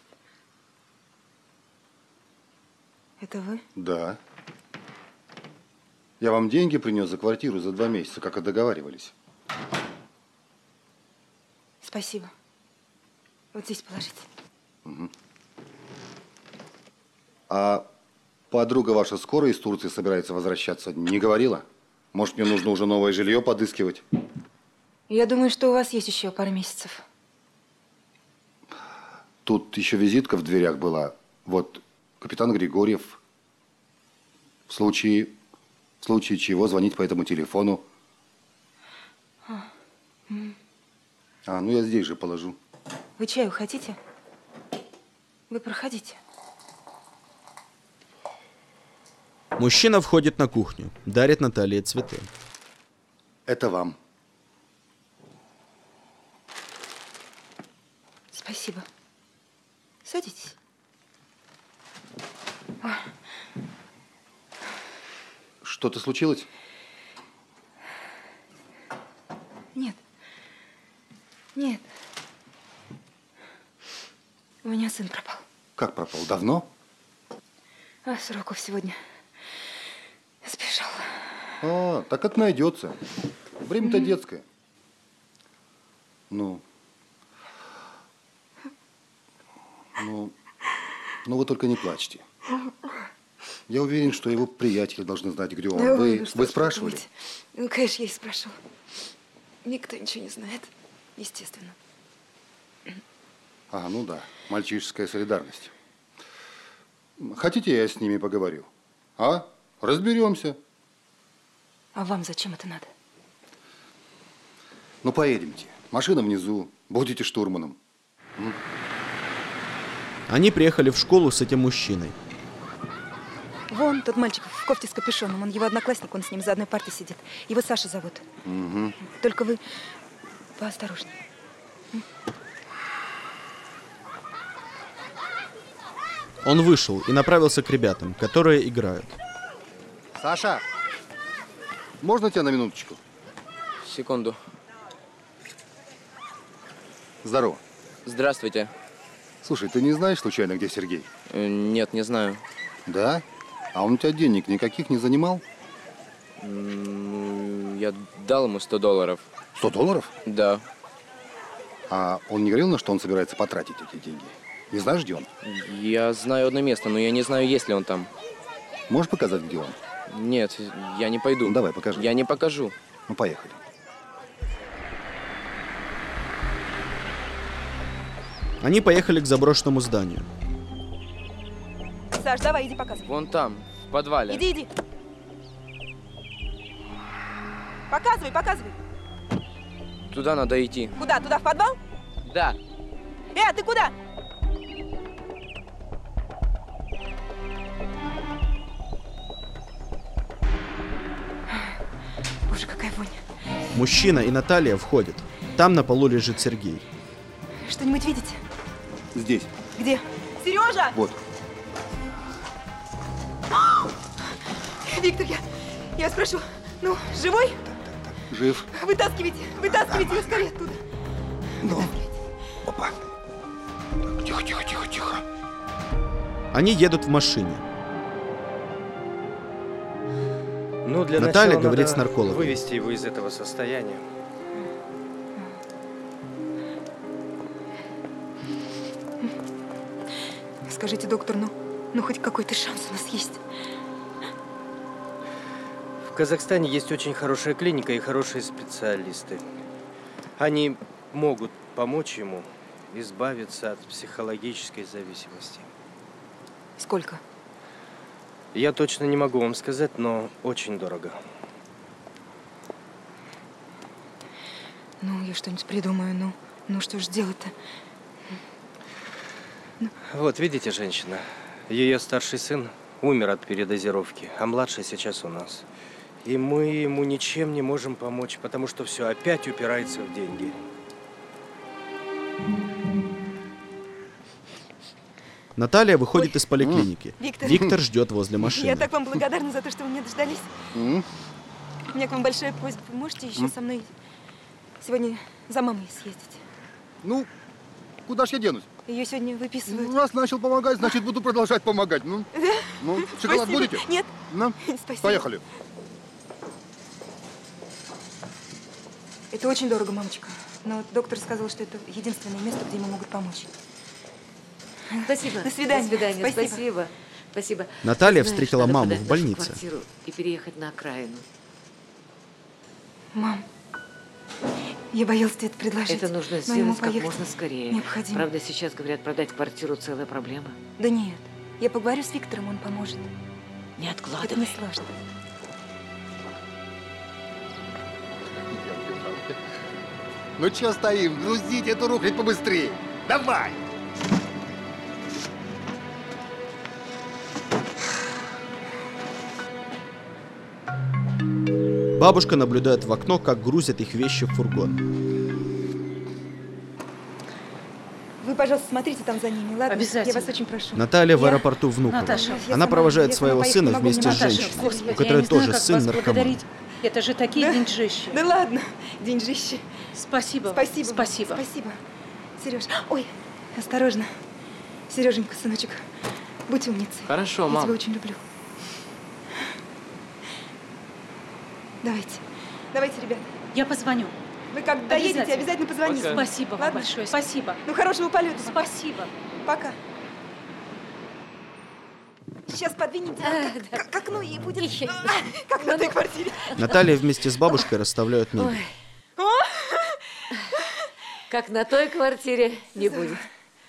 Это вы? Да. Я вам деньги принес за квартиру за два месяца, как и договаривались. Спасибо. Вот здесь положите. Угу. А подруга ваша скоро из Турции собирается возвращаться? Не говорила? Может, мне нужно уже новое жилье подыскивать? Я думаю, что у вас есть еще пару месяцев. Тут еще визитка в дверях была. Вот капитан Григорьев. В случае, в случае чего звонить по этому телефону. А, м. А, ну я здесь же положу. Вы чаю хотите? Вы проходите. Мужчина входит на кухню, дарит Наталье цветы. Это вам. Спасибо. Садитесь. Ой. Что-то случилось? Нет. Нет. У меня сын пропал. Как пропал? Давно? А сроков сегодня сбежал. А, так это найдется. Время-то детское. Ну. Ну. Ну, вы только не плачьте. Я уверен, что его приятели должны знать, где он. Да, Вы, ну, что вы ж спрашивали? думаете? Ну, конечно, я и спрашивала. Никто ничего не знает, естественно. А, ну да, мальчишеская солидарность. Хотите, я с ними поговорю? А? Разберемся. А вам зачем это надо? Ну, поедемте. Машина внизу. Будете штурманом. М? Они приехали в школу с этим мужчиной. Вон тот мальчик в кофте с капюшоном. Он его одноклассник, он с ним за одной партой сидит. Его Саша зовут. Угу. Только вы поосторожнее. Он вышел и направился к ребятам, которые играют. Саша, можно тебя на минуточку? Секунду. Здорово. Здравствуйте. Слушай, ты не знаешь случайно, где Сергей? Э, Нет, не знаю. Да? А он у тебя денег никаких не занимал? Ну, я дал ему сто долларов. Сто долларов? Да. А он не говорил, на что он собирается потратить эти деньги? Не знаешь, где он? Я знаю одно место, но я не знаю, есть ли он там. Можешь показать, где он? Нет, я не пойду. Ну, давай, покажи. Я не покажу. Ну, поехали. Они поехали к заброшенному зданию. Саш, давай, иди показывай. Вон там, в подвале. Иди, иди. Показывай, показывай. Туда надо идти. Куда? Туда, в подвал? Да. Э, а ты куда? Мужчина и Наталья входят. Там на полу лежит Сергей. Что-нибудь видите? Здесь. Где? Сережа! Вот. Виктор, я, я спрошу, ну, живой? Жив. Вытаскивайте, вытаскивайте его скорее оттуда. Ну. Опа. Тихо, тихо, тихо, тихо. Они едут в машине. Ну, для Наталья начала говорит надо с наркологом. вывести его из этого состояния. Скажите, доктор, ну, ну хоть какой-то шанс у нас есть? В Казахстане есть очень хорошая клиника и хорошие специалисты. Они могут помочь ему избавиться от психологической зависимости. Сколько? Я точно не могу вам сказать, но очень дорого. Ну, я что-нибудь придумаю, ну, ну что ж делать-то? Вот, видите, женщина, ее старший сын умер от передозировки, а младший сейчас у нас. И мы ему ничем не можем помочь, потому что все опять упирается в деньги. Наталья выходит Ой. из поликлиники. Виктор. Виктор ждет возле машины. Я так вам благодарна за то, что вы меня дождались. М? У меня к вам большая просьба. Вы можете еще М? со мной сегодня за мамой съездить? Ну, куда ж я денусь? Ее сегодня выписывают. Раз начал помогать, значит, буду продолжать помогать. Ну, Да? ну шоколад Спасибо. будете? Нет. Ну, Спасибо. поехали. Это очень дорого, мамочка. Но доктор сказал, что это единственное место, где ему могут помочь. Спасибо. До свидания. До свидания. Спасибо. Спасибо. Спасибо. Наталья Знаешь, встретила надо маму продать в нашу больнице. квартиру и переехать на окраину. Мам, я боялась тебе это предложить. Это нужно но ему сделать как поехать можно скорее. необходимо. Правда, сейчас говорят, продать квартиру целая проблема. Да нет. Я поговорю с Виктором, он поможет. Не откладывай. Это не сложно. Ну что стоим? Грузите эту рухлядь побыстрее. Давай! Бабушка наблюдает в окно, как грузят их вещи в фургон. Вы, пожалуйста, смотрите там за ними, ладно? Обязательно. Я вас очень прошу. Наталья в Я- аэропорту Внуково. Наташа, я Она сама- провожает я своего сама сына поехать не вместе с могу, Наташа, женщиной, Господи, у я которой не знаю, тоже как сын вас наркоман. благодарить. Это же такие Да? деньжищи. Да ладно, деньжище. Спасибо. Спасибо. Спасибо. Спасибо. Сереж, ой, осторожно. Сереженька, сыночек, будь умницей. Хорошо, Я мам. тебя очень люблю. Давайте. Давайте, ребята. Я позвоню. Вы как доедете, Обязательно. обязательно позвоните. Пока. Спасибо вам Ладно? большое. Спасибо. Ну, хорошего полета. Спасибо. Пока. Сейчас подвинемте А, к, к окну и будет Еще. а, как на той квартире. Наталья вместе с бабушкой расставляют мебель. Ой. Как на той квартире не будет.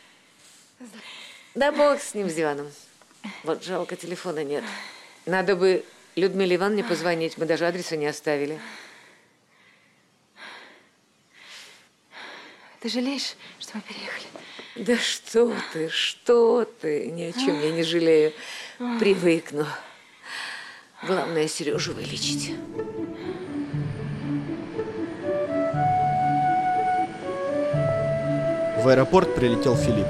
Да бог с ним, с диваном. Вот жалко, телефона нет. Надо бы Людмиле Ивановне позвонить. Мы даже адреса не оставили. Ты жалеешь, что мы переехали? Да что ты, что ты. Ни о чем я не жалею. Привыкну. Главное, Сережу вылечить. В аэропорт прилетел Филипп.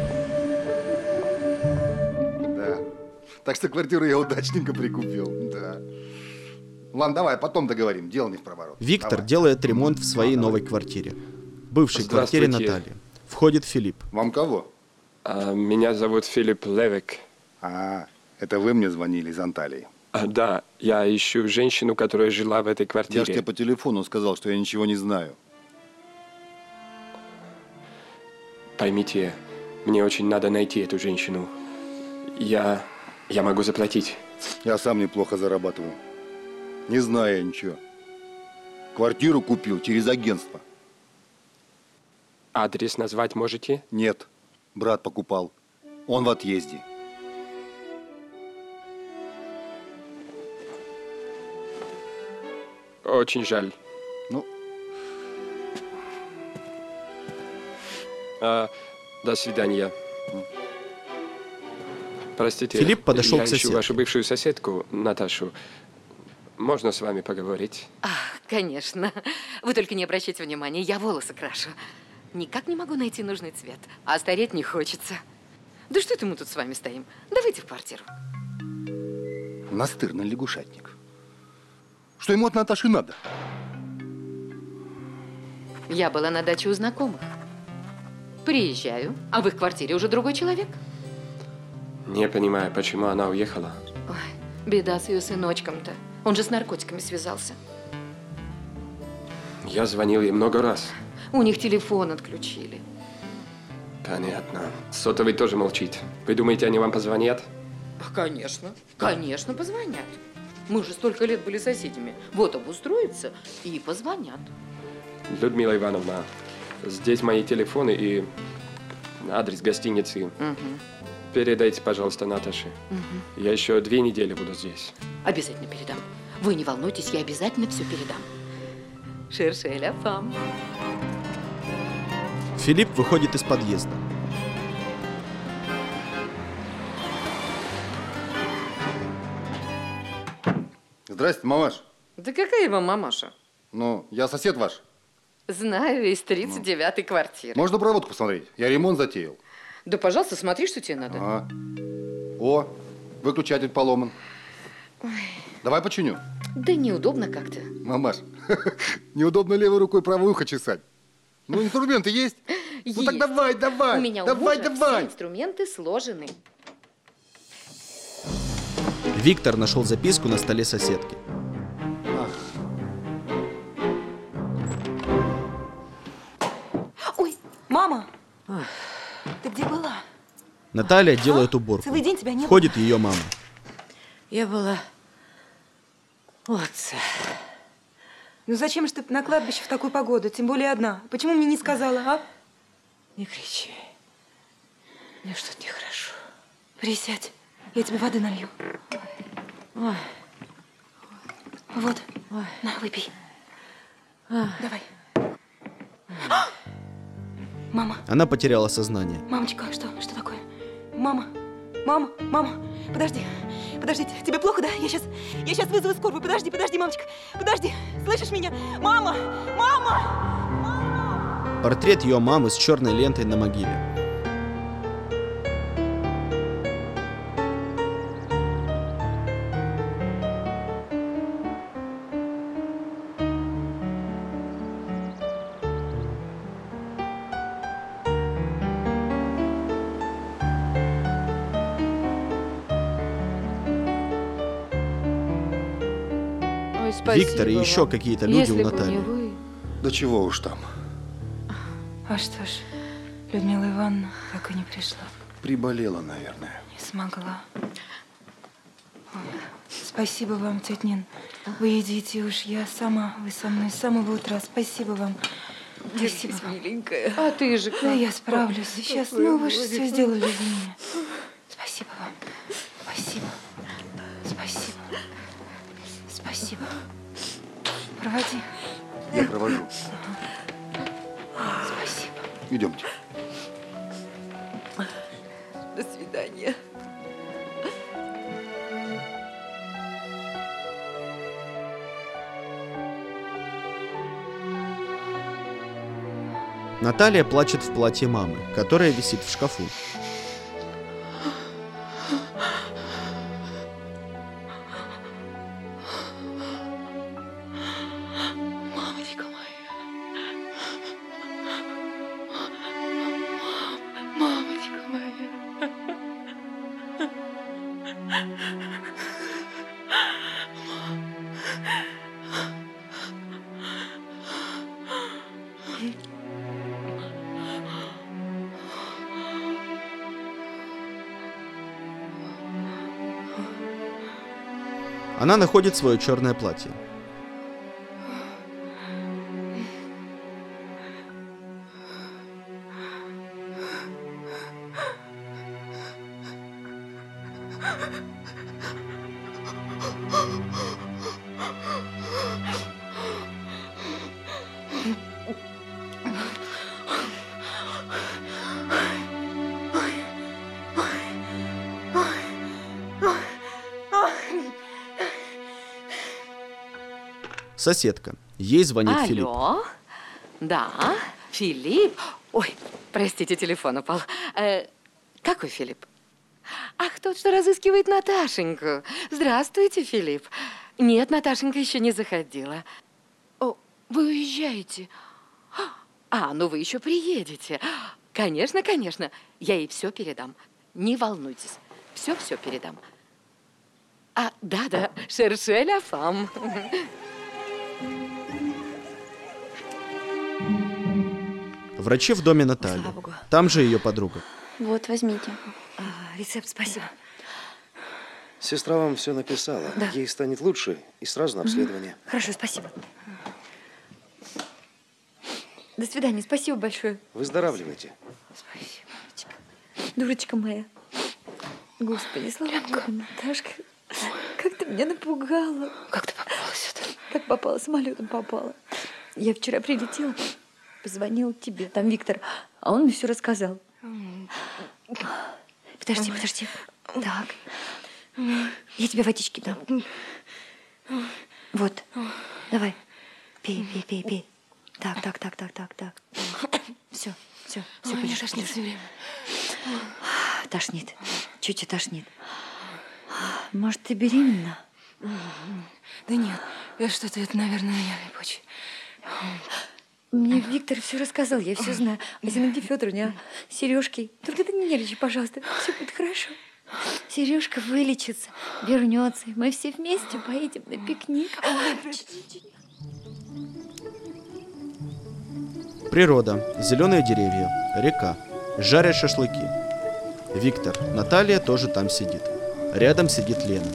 Да. Так что квартиру я удачненько прикупил. Да. Ладно, давай, потом договорим. Дело не в проворот. Виктор Давай. делает ремонт в своей новой квартире. Бывшей квартире Здравствуйте. Натальи. Входит Филипп. Вам кого? А, меня зовут Филипп Левик. А, это вы мне звонили из Анталии. А, да, я ищу женщину, которая жила в этой квартире. Я же тебе по телефону сказал, что я ничего не знаю. Поймите, мне очень надо найти эту женщину. Я... я могу заплатить. Я сам неплохо зарабатываю. Не знаю я ничего. Квартиру купил через агентство. Адрес назвать можете? Нет, брат покупал. Он в отъезде. Очень жаль. Ну? А, до свидания. Простите, Филипп подошел я к ищу соседке. вашу бывшую соседку, Наташу. Можно с вами поговорить? Ах, Конечно. Вы только не обращайте внимания, я волосы крашу. Никак не могу найти нужный цвет, а стареть не хочется. Да что это мы тут с вами стоим? Давайте в квартиру. Настырный лягушатник. Что ему от Наташи надо? Я была на даче у знакомых. Приезжаю, а в их квартире уже другой человек. Не понимаю, почему она уехала. Ой, беда с ее сыночком-то. Он же с наркотиками связался. Я звонил ей много раз. У них телефон отключили. Понятно. Сотовый тоже молчит. Вы думаете, они вам позвонят? Конечно, конечно, позвонят. Мы же столько лет были соседями. Вот обустроятся и позвонят. Людмила Ивановна, здесь мои телефоны и адрес гостиницы. Угу. Передайте, пожалуйста, Наташе. Угу. Я еще две недели буду здесь. Обязательно передам. Вы не волнуйтесь, я обязательно все передам. Шерше ля фам. Филипп выходит из подъезда. Здрасте, мамаш. Да какая вам мамаша? Ну, я сосед ваш. Знаю, из тридцать девятой квартиры. Можно проводку посмотреть? Я ремонт затеял. Да, пожалуйста, смотри, что тебе надо. Ага. О, выключатель поломан. Ой. Давай починю. Да неудобно как-то. Мамаш, неудобно левой рукой правое ухо чесать. Ну, инструменты есть? Есть. Ну так давай, давай. У меня давай, у мужа давай. все инструменты сложены. Виктор нашел записку на столе соседки. Ой, мама, ты где была? Наталья делает уборку. Целый день тебя не было. Входит ее мама. Я была у отца. Ну зачем же ты на кладбище в такую погоду, тем более одна? Почему мне не сказала, а? Не кричи. Мне что-то нехорошо. Присядь, я тебе воды налью. Ой. Вот, Ой. на, выпей. Ой. Давай. А! Мама, Она потеряла сознание. мамочка, что, что такое? Мама, мама, мама, подожди, подожди, тебе плохо, да? Я сейчас, я сейчас вызову скорую, подожди, подожди, мамочка, подожди, слышишь меня? Мама, мама! Портрет ее мамы с черной лентой на могиле. Ой, спасибо Виктор и вам. еще какие-то люди Если у бы Натальи. не вы. Да чего уж там. А что ж, Людмила Ивановна так и не пришла. Приболела, наверное. Не смогла. Ой, спасибо вам, тетя Нин. Вы идите уж, я сама, вы со мной с самого утра. Спасибо вам. Спасибо вам. Миленькая. А ты же Да, я справлюсь. Сейчас, ну вы же все сделали для меня. Спасибо вам. Спасибо. Спасибо. Спасибо. Проводи. Я провожу. Спасибо. Идемте. До свидания. Наталья плачет в платье мамы, которое висит в шкафу. Мамочка моя. Мамочка моя. Она находит свое черное платье. Соседка. Ей звонит Алло. Филипп. Да, Филипп. Ой, простите, телефон упал. Э, какой Филипп? Ах, тот, что разыскивает Наташеньку. Здравствуйте, Филипп. Нет, Наташенька еще не заходила. О, вы уезжаете? А, ну вы еще приедете. Конечно, конечно. Я ей все передам. Не волнуйтесь. Все-все передам. А, да-да, шерше ля фам. Врачи в доме Натальи. Там же ее подруга. Вот, возьмите. А, рецепт, спасибо. Сестра вам все написала. Да. Ей станет лучше и сразу на обследование. Хорошо, спасибо. До свидания, спасибо большое. Выздоравливайте. Спасибо тебе. Дурочка моя. Господи, слава Богу, Наташка. Как ты меня напугала. Как ты попала сюда? Как попала, самолетом попала. Я вчера прилетела, позвонила тебе, там Виктор, а он мне все рассказал. Подожди, подожди. Так. Я тебе водички дам. Вот. Давай. Пей, пей, пей, пей. Так, так, так, так, так, так. Все, все, все, Ой, полежи, тошнит полежи. все время. Тошнит. Чуть и тошнит. Может, ты беременна? Да нет, я что-то, это, наверное, на нервной почве. Мне Виктор все рассказал, я все знаю. А Зинаида Федоровна, сережки. Только ты не нервничай, пожалуйста. Все будет хорошо. Сережка вылечится, вернется. И мы все вместе поедем на пикник. Природа, зеленые деревья, река, жарят шашлыки. Виктор, Наталья тоже там сидит. Рядом сидит Лена.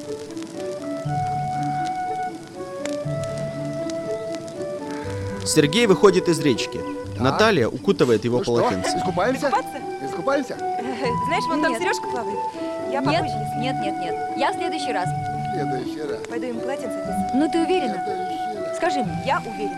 Сергей выходит из речки. Наталья укутывает его Ну полотенцем. что, искупаемся? Искупаться? Искупаемся? Знаешь, вон там Нет. Сережка плавает. Я Нет, попозже, если... нет, нет, нет. Я в следующий раз. Следующий раз. Пойду им полотенце отнесу. Ну, ты уверена? Скажи мне, Я уверена.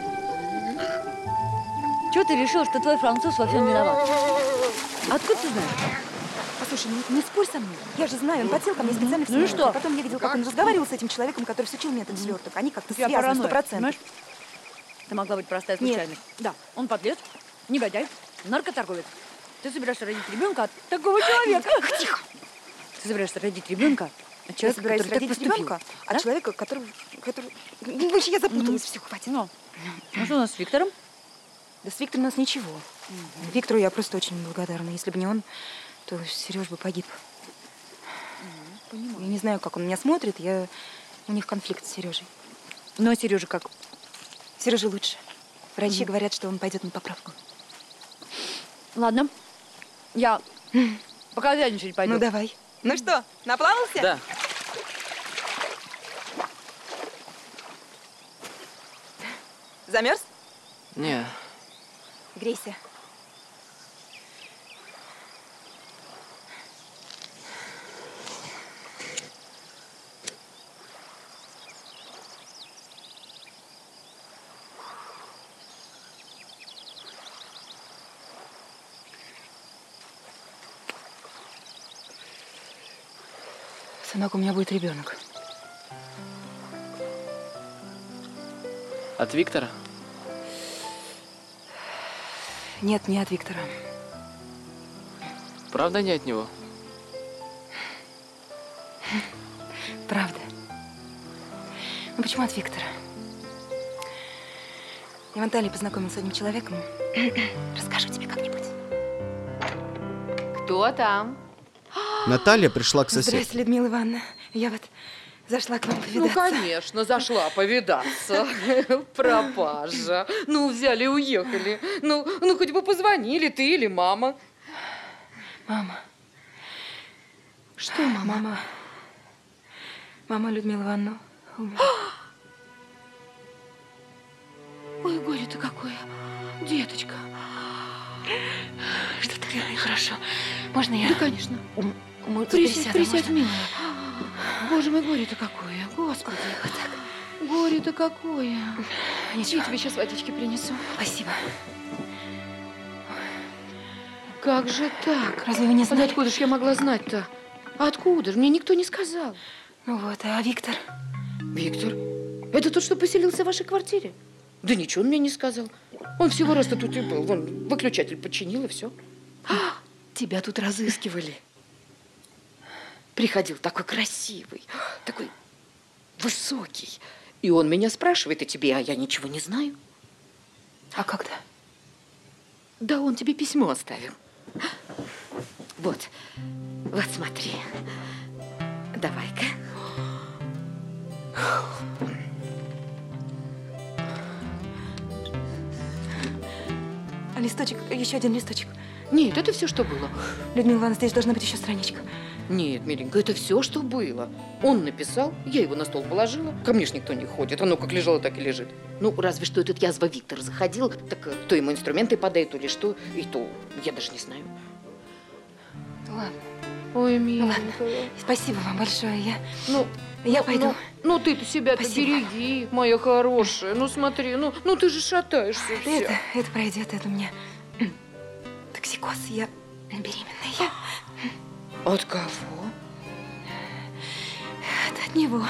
чего ты решил, что твой француз во всем виноват? Откуда ты знаешь? Послушай, не, не спорь со мной. Я же знаю, он подсел ко мне специально в Ну и самолете. что? Потом я видел, как он разговаривал с этим человеком, который всучил мне этот сверток. Они как-то Я связаны, паранойя, сто процентов. понимаешь? Это могла быть простая Нет. случайность. Да, он подлец, негодяй, наркоторговец. Ты собираешься родить ребенка от такого человека. Тихо! Ты собираешься родить ребенка от Я человека, собираюсь который так родить поступил. ребенка от Да? человека, который... который... Ну, вообще, я запуталась. Все, хватит. Ну, а что у нас с Виктором? Да с Виктором у нас ничего. Виктору я просто очень благодарна. Если бы не он, то Сереж бы погиб. Я не знаю, как он меня смотрит. Я... У них конфликт с Сережей. Ну, а Сережа как? Сережа лучше. Врачи говорят, что он пойдет на поправку. Ладно. Я пока ничего пойду. Ну, давай. Ну что, наплавался? Да. Замерз? Не. Грейся. Сынок, у меня будет ребенок. От Виктора? Нет, не от Виктора. Правда, не от него? Правда. Ну почему от Виктора? Я в Анталии познакомилась с одним человеком. Расскажу тебе как-нибудь. Кто там? Наталья пришла к соседу. Здравствуйте, Людмила Ивановна. Я вот зашла к вам Ну, повидаться. конечно, зашла повидаться. Пропажа. Ну, взяли и уехали. Ну, ну, хоть бы позвонили, ты или мама. Мама. Что, мама? Мама. Мама Людмила Ивановна умерла. Ой, горе-то какое. Деточка. Что ты делаешь? Хорошо. Можно я? Да, конечно. Мы Присядь, присядь, можно? милая. Боже мой, горе-то какое. Господи. Горе-то какое. Ничего. Я тебе сейчас водички принесу. Спасибо. Как же так? Разве вы не Да знали? откуда ж я могла знать-то? Откуда ж? Мне никто не сказал. Ну вот, а Виктор? Виктор? Это тот, что поселился в вашей квартире? Да ничего он мне не сказал. Он всего раз-то тут и был. Вон, выключатель починил, и все. А, тебя тут разыскивали. Приходил такой красивый, такой высокий. И он меня спрашивает о тебе, а я ничего не знаю. А когда? Да он тебе письмо оставил. Вот, вот смотри. Давай-ка. А листочек, еще один листочек. Нет, это все, что было. Людмила Ивановна, здесь должна быть еще страничка. Нет, миленькая, это все, что было. Он написал, я его на стол положила. Ко мне ж никто не ходит. Оно как лежало, так и лежит. Ну, разве что этот язва Виктор заходил, так э, то ему инструменты подают или что, и то я даже не знаю. Ладно. Ой, миленькая. Ладно. Спасибо вам большое. Я, ну, я ну, пойду. Ну, ну ты-то себя-то Спасибо. береги, моя хорошая. Ну смотри, ну, ну ты же шатаешься вся. Это, это пройдет, это у меня токсикоз, я беременная. Я... От кого? Это от него.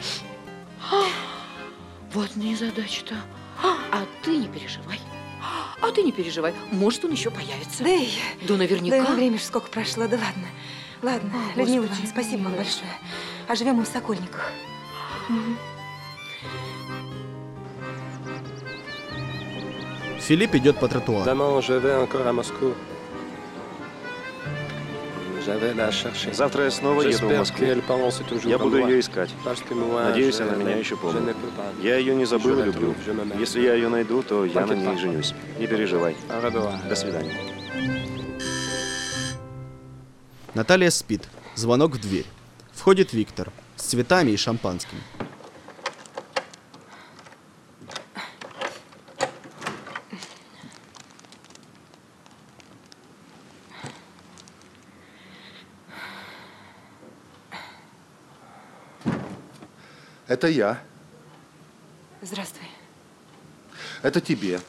Вот незадача-то. А ты не переживай. А ты не переживай. Может, он еще появится. Да, и... да наверняка. Да, время ж сколько прошло. Да ладно. Ладно, О, Людмила Господи, Ивановна, спасибо вам большое. А живем мы в Сокольниках. Угу. Филипп идет по тротуару. Maman, je vais encore à Moscou. Завтра я снова еду в Москву. Я буду ее искать. Надеюсь, она меня еще помнит. Я ее не забыл и люблю. Если я ее найду, то я на ней женюсь. Не переживай. До свидания. Наталья спит. Звонок в дверь. Входит Виктор с цветами и шампанским. Это я. Здравствуй. Это тебе.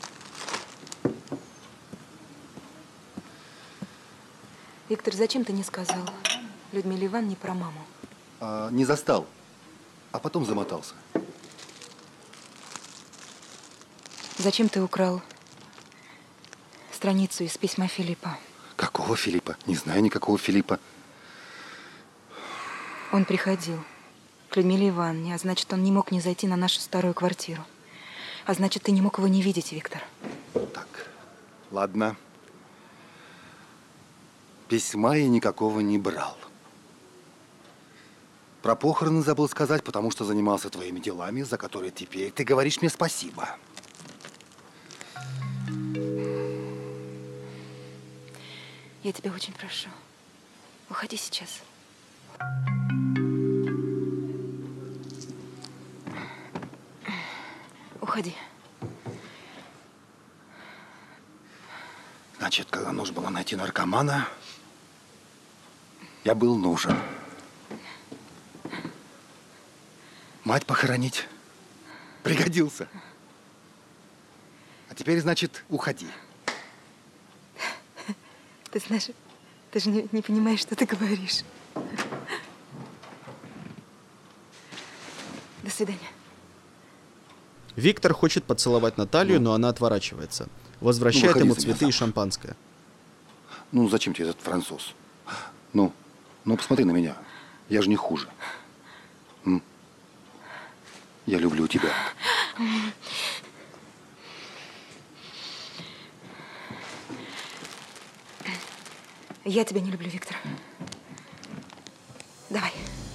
Виктор, зачем ты не сказал Людмиле Ивановне про маму? А, не застал, а потом замотался. Зачем ты украл страницу из письма Филиппа? Какого Филиппа? Не знаю никакого Филиппа. Он приходил к Людмиле Ивановне, а значит, он не мог не зайти на нашу старую квартиру. А значит, ты не мог его не видеть, Виктор. Так, ладно. Письма я никакого не брал. Про похороны забыл сказать, потому что занимался твоими делами, за которые теперь ты говоришь мне спасибо. Я тебя очень прошу. Уходи сейчас. Уходи. Значит, когда нужно было найти наркомана, я был нужен. Мать похоронить пригодился. А теперь, значит, уходи. Ты знаешь, ты же не, не понимаешь, что ты говоришь. До свидания. Виктор хочет поцеловать Наталью, но она отворачивается. Возвращает Ну, ему выходи за меня цветы и замуж. шампанское. Ну, зачем тебе этот француз? Ну, ну, посмотри на меня. Я же не хуже. М? Я люблю тебя. Я тебя не люблю, Виктор. Давай.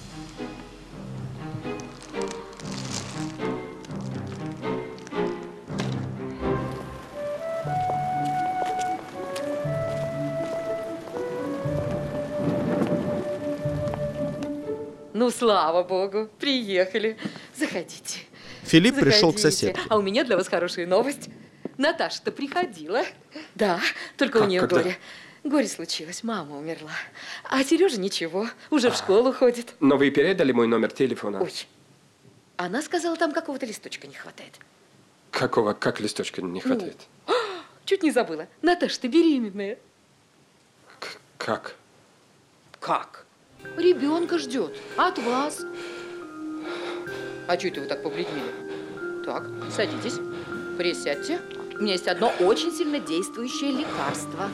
Ну, слава богу, приехали. Заходите. Филипп пришел к Заходите. соседке. А у меня для вас хорошая новость. Наташа-то приходила. Да, только Как, у нее когда? горе. Горе случилось, мама умерла. А Сережа ничего, уже в школу ходит. Но вы передали мой номер телефона? Ой, она сказала, там какого-то листочка не хватает. Какого? Как листочка не хватает? Ну, чуть не забыла. Наташа, ты беременная. Как? Как? Ребенка ждет. От вас. А что это вы так побледнели? Так, садитесь. Присядьте. У меня есть одно очень сильно действующее лекарство.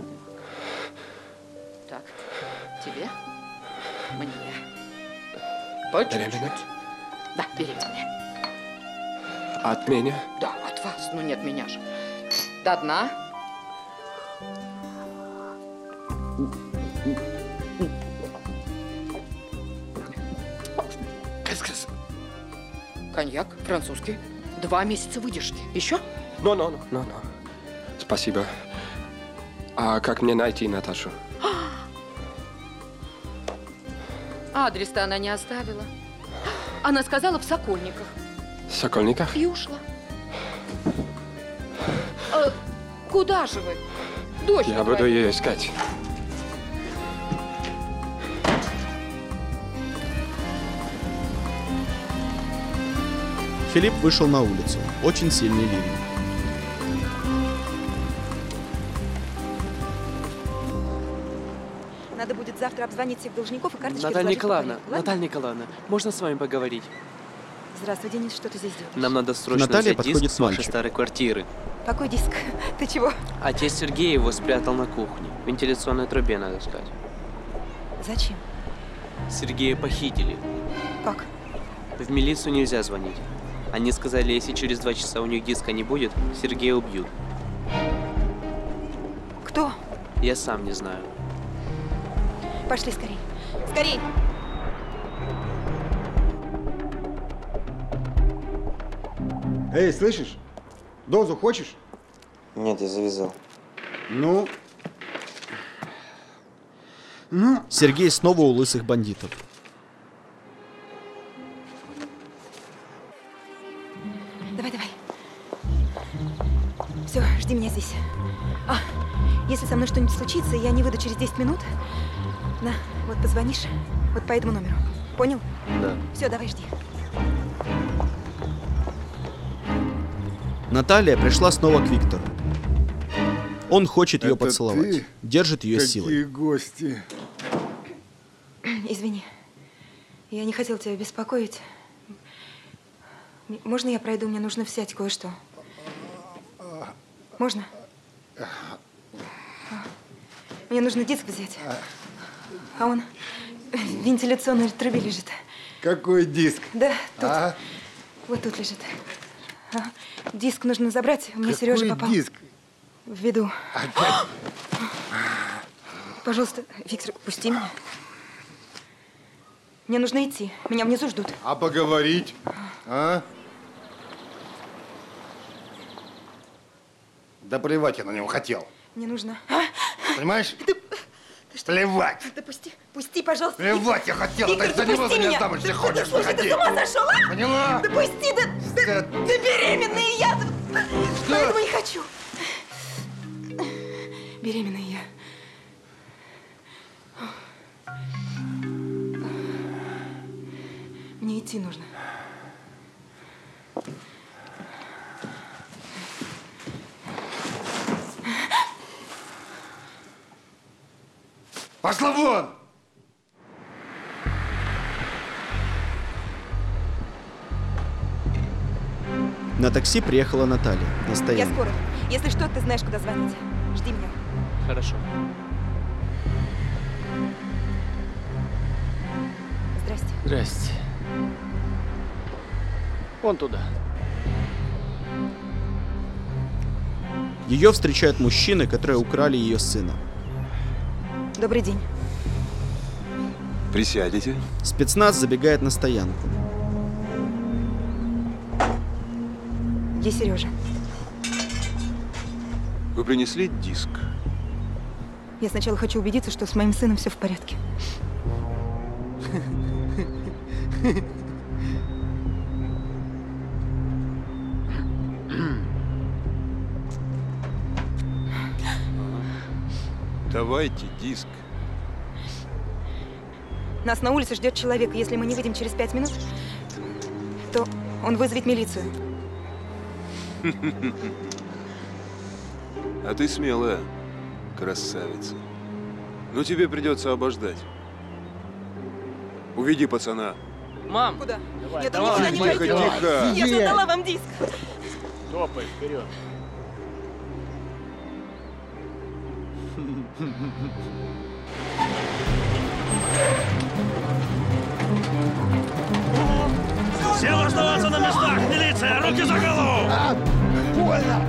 Так, тебе, мне. По чуть-чуть. Да, беременная. От меня? Да, от вас. Ну нет, меня же. До дна. Коньяк французский. Два месяца выдержки. Еще? Ну, ну, ну, ну, ну. Спасибо. А как мне найти Наташу? Адрес-то она не оставила. Она сказала в Сокольниках. В Сокольниках? И ушла. А, куда же вы? Дождь. Я буду ее искать. Филипп вышел на улицу. Очень сильный ливень. Надо будет завтра обзвонить всех должников и карточки Наталья разложить по Николаевна, порядку, ладно? Наталья Николаевна, можно с вами поговорить? Здравствуй, Денис, что ты здесь делаешь? Нам надо срочно Наталья взять подходит диск к с вашей мальчику. старой квартиры. Какой диск? Ты чего? Отец Сергей его спрятал на кухне. В вентиляционной трубе, надо сказать. Зачем? Сергея похитили. Как? В милицию нельзя звонить. Они сказали, если через два часа у них диска не будет, Сергея убьют. Кто? Я сам не знаю. Пошли скорей. Скорей! Эй, слышишь? Дозу хочешь? Нет, я завязал. Ну? Ну? Сергей снова у лысых бандитов. Давай, давай. Все, жди меня здесь. А, если со мной что-нибудь случится, и я не выйду через десять минут, на, вот позвонишь, вот по этому номеру. Понял? Да. Все, давай, жди. Наталья пришла снова к Виктору. Он хочет ее Это поцеловать. ты? Держит ее Какие силой. гости? Извини, я не хотела тебя беспокоить. М- Можно я пройду? Мне нужно взять кое-что. Можно? А. Мне нужно диск взять. А он в вентиляционной трубе лежит. Какой диск? Да, тут. А? Вот тут лежит. А, Диск нужно забрать. У меня Какой Сережа попал диск? в беду. Пожалуйста, Виктор, пусти меня. Мне нужно идти. Меня внизу ждут. А поговорить? А? Да плевать я на него хотел. Мне нужно. Понимаешь? Ты, ты что? Плевать. Да пусти, пусти, пожалуйста. Плевать я хотел. Виктор, Так за него пусти за меня меня. замуж, если Да, хочешь, слушай, выходи. ты с ума сошел, а? Поняла? Да пусти, да, да, да беременная я. Да, поэтому не хочу. Беременная я. Мне идти нужно. Пошла вон! На такси приехала Наталья. На Я стоянку. скоро. Если что, ты знаешь, куда звонить. Жди меня. Хорошо. Здрасте. Здрасте. Вон туда. Ее встречают мужчины, которые украли ее сына. Добрый день. Присядете. Спецназ забегает на стоянку. Где Сережа? Вы принесли диск? Я сначала хочу убедиться, что с моим сыном все в порядке. Давайте диск. Нас на улице ждет человек. Если мы не выйдем через пять минут, то он вызовет милицию. А ты смелая, красавица. Но тебе придется обождать. Уведи пацана. Мам! Куда? Давай, Нет, давай, он никуда не тихо, пойдет. тихо. Я же отдала вам диск. Топай вперед. Всем оставаться на местах! Милиция, руки за голову! А, больно!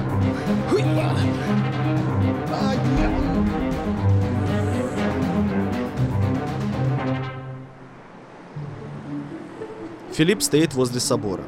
Филипп стоит возле собора.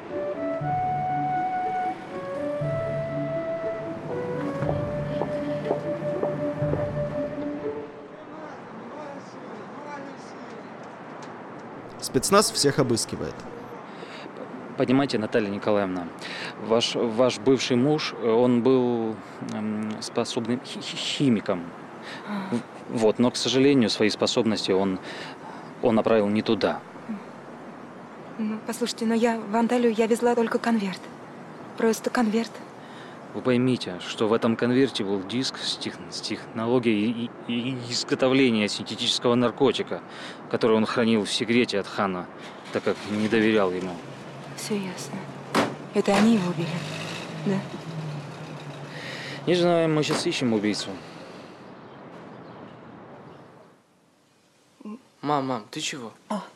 Спецназ всех обыскивает. Понимаете, Наталья Николаевна, ваш, ваш бывший муж, он был эм, способным хи- химиком. Вот, но, к сожалению, свои способности он, он направил не туда. Ну, послушайте, но я в Анталию я везла только конверт. Просто конверт. Вы поймите, что в этом конверте был диск с, тех, с технологией и, и изготовления синтетического наркотика, который он хранил в секрете от Хана, так как не доверял ему. Все ясно. Это они его убили, да? Не знаю, мы сейчас ищем убийцу. Мам, мам, ты чего?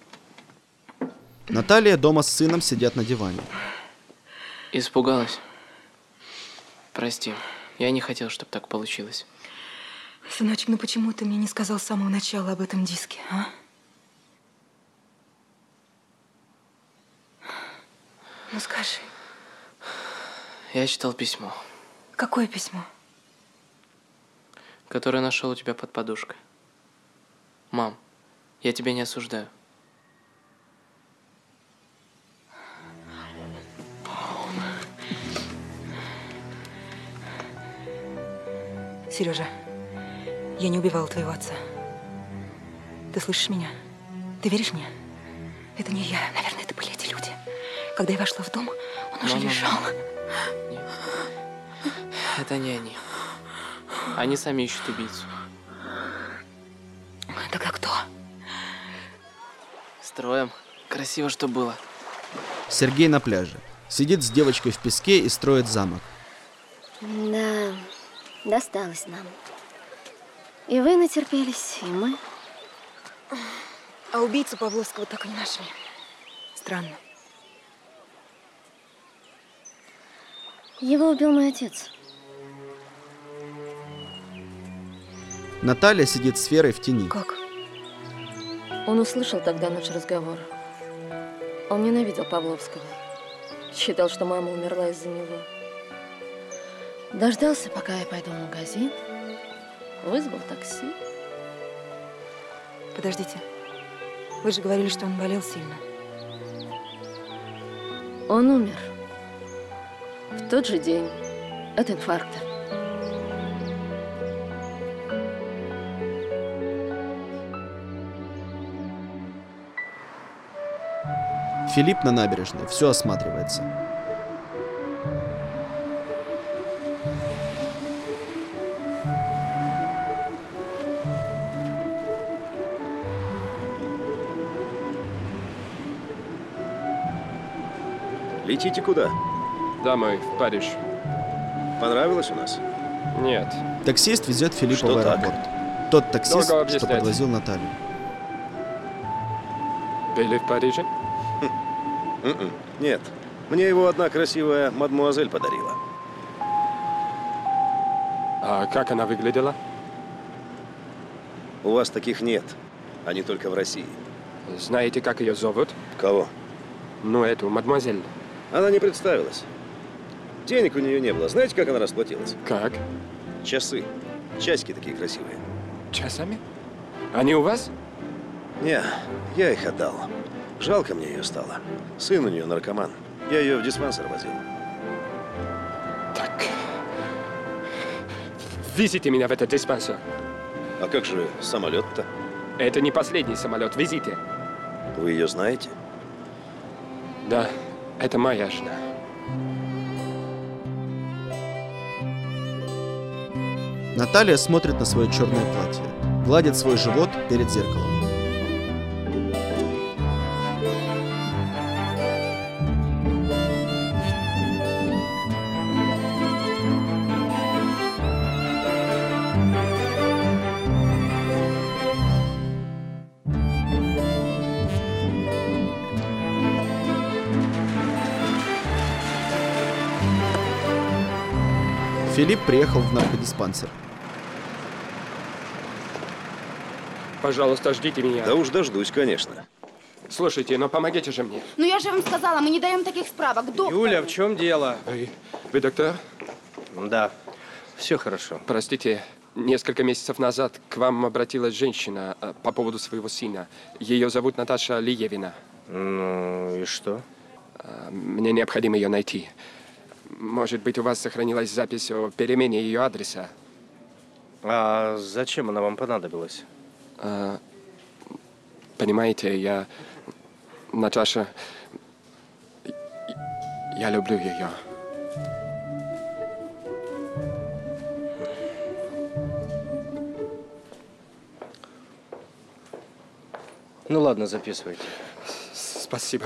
Наталья дома с сыном сидят на диване. Испугалась. Прости, я не хотел, чтобы так получилось. Сыночек, ну почему ты мне не сказал с самого начала об этом диске, а? Ну скажи. Я читал письмо. Какое письмо? Которое нашел у тебя под подушкой. Мам, я тебя не осуждаю. Сережа, я не убивала твоего отца. Ты слышишь меня? Ты веришь мне? Это не я. Наверное, это были эти люди. Когда я вошла в дом, он уже Мама, лежал. Нет. Это не они. Они сами ищут убийцу. Тогда кто? Строим. Красиво, что было. Сергей на пляже. Сидит с девочкой в песке и строит замок. Да, досталось нам. И вы натерпелись, и мы. А убийцу Павловского так и не нашли. Странно. Его убил мой отец. Наталья сидит с Верой в тени. Как? Он услышал тогда наш разговор. Он ненавидел Павловского. Считал, что мама умерла из-за него. Дождался, пока я пойду в магазин. Вызвал такси. Подождите. Вы же говорили, что он болел сильно. Он умер. В тот же день. От инфаркта. Филипп на набережной. Все осматривается. Летите куда? Домой, в Париж. Понравилось у нас? Нет. Таксист везет Филиппа Что в так? аэропорт. Тот таксист, Долго что объяснять? подвозил Наталью. Были в Париже? М-м. Нет. Мне его одна красивая мадмуазель подарила. А как она выглядела? У вас таких нет. Они только в России. Знаете, как ее зовут? Кого? Ну, эту, мадемуазель. Она не представилась. Денег у нее не было. Знаете, как она расплатилась? Как? Часы. Часики такие красивые. Часами? Они у вас? Не, я их отдал. Жалко мне ее стало. Сын у нее наркоман. Я ее в диспансер возил. Так. Везите меня в этот диспансер. А как же самолет-то? Это не последний самолет. Везите. Вы ее знаете? Да, это моя жена. Наталья смотрит на свое черное платье. Гладит свой живот перед зеркалом. Филипп приехал в наркодиспансер. Пожалуйста, ждите меня. Да уж дождусь, конечно. Слушайте, но помогите же мне. Ну я же вам сказала, мы не даем таких справок. Доктор. Юля, в чем дело? Вы, вы доктор? Да, все хорошо. Простите, несколько месяцев назад к вам обратилась женщина э, по поводу своего сына. Ее зовут Наташа Лиевина. Ну и что? Э, мне необходимо ее найти. Может быть, у вас сохранилась запись о перемене ее адреса? А зачем она вам понадобилась? Э, понимаете, я... Наташа... Я люблю ее. Ну ладно, записывайте. Спасибо.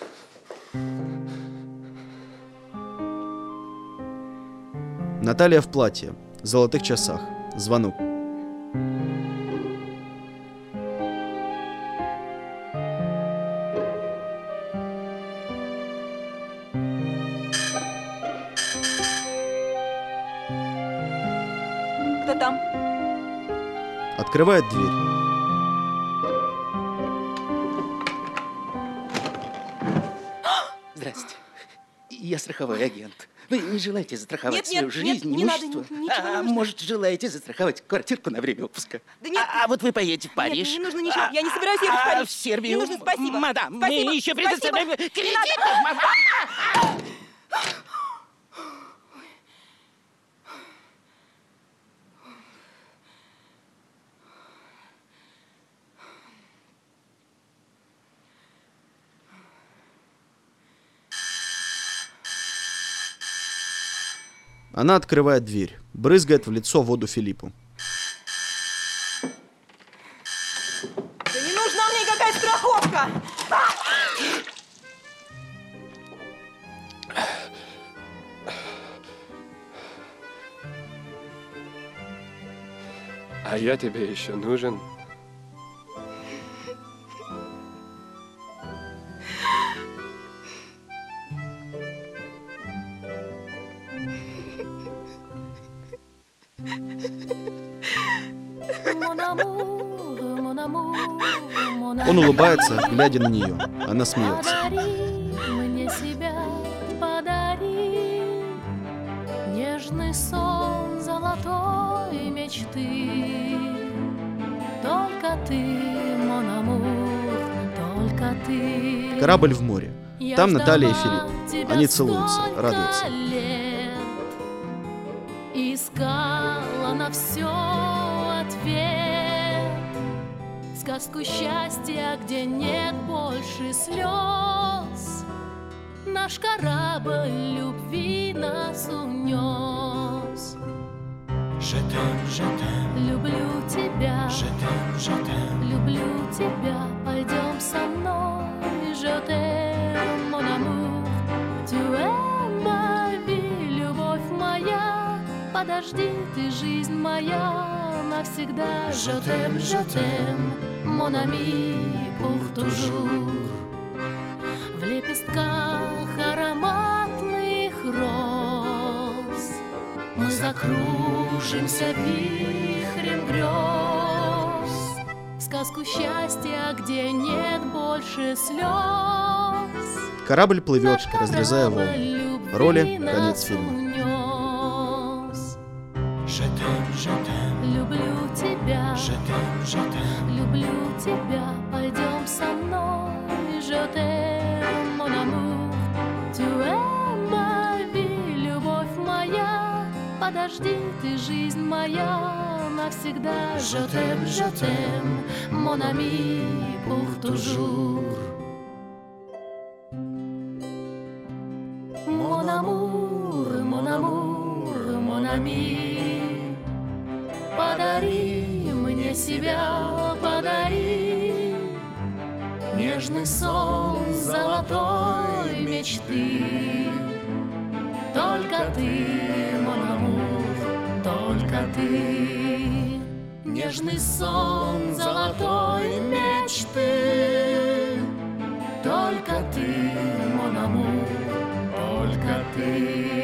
Наталья в платье, в золотых часах. Звонок. Кто там? Открывает дверь. Здрасте. Я страховой агент. Вы не желаете застраховать Нет, свою нет, жизнь, нет, не надо, имущество? ничего не А нужно. может, желаете застраховать квартирку на время отпуска? Да нет. А, а вот вы поедете в Париж. Нет, не нужно ничего. Я не собираюсь ехать в Париж. А в Сербию? Не нужно, спасибо. Мадам, Спасибо. мы еще Спасибо. предоставляем Не кредит. надо. Она открывает дверь, брызгает в лицо воду Филиппу. Да не нужна мне никакая страховка. А я тебе еще нужен. Он улыбается, глядя на нее. Она смеется. Подари мне себя, подари нежный сон золотой мечты. Только ты, мон амур, только ты. Корабль в море. Я Там Наталья и ждала Филипп. тебя Они целуются, столько радуются. лет. Искала на все ответ. Сказку счастья, где нет больше слез. Наш корабль любви нас унес. Je-t'aime, je-t'aime. Люблю тебя, Je-t'aime, je-t'aime. люблю тебя. Пойдем со мной, je t'aime, mon amour. Tu es ma vie, любовь моя. Подожди, ты жизнь моя навсегда. Je t'aime, je t'aime, mon ami, pour toujours. В лепестках ароматных роз мы закружимся вихрем грез. Сказку счастья, где нет больше слез. Корабль плывет, разрезая волны. Роли, конец фильма. Je-t'aime, je-t'aime. Люблю тебя, Je-t'aime, je-t'aime. люблю тебя. Пойдем со мной, je t'aime, mon amour. Tu es ma vie, любовь моя. Подожди, ты жизнь моя навсегда. Je t'aime, je t'aime, mon ami, pour toujours. Mon amour, mon amour, mon ami. Подари мне себя, подари нежный сон золотой мечты. Только ты, мон амур, только ты. Нежный сон золотой мечты. Только ты, мон амур, только ты.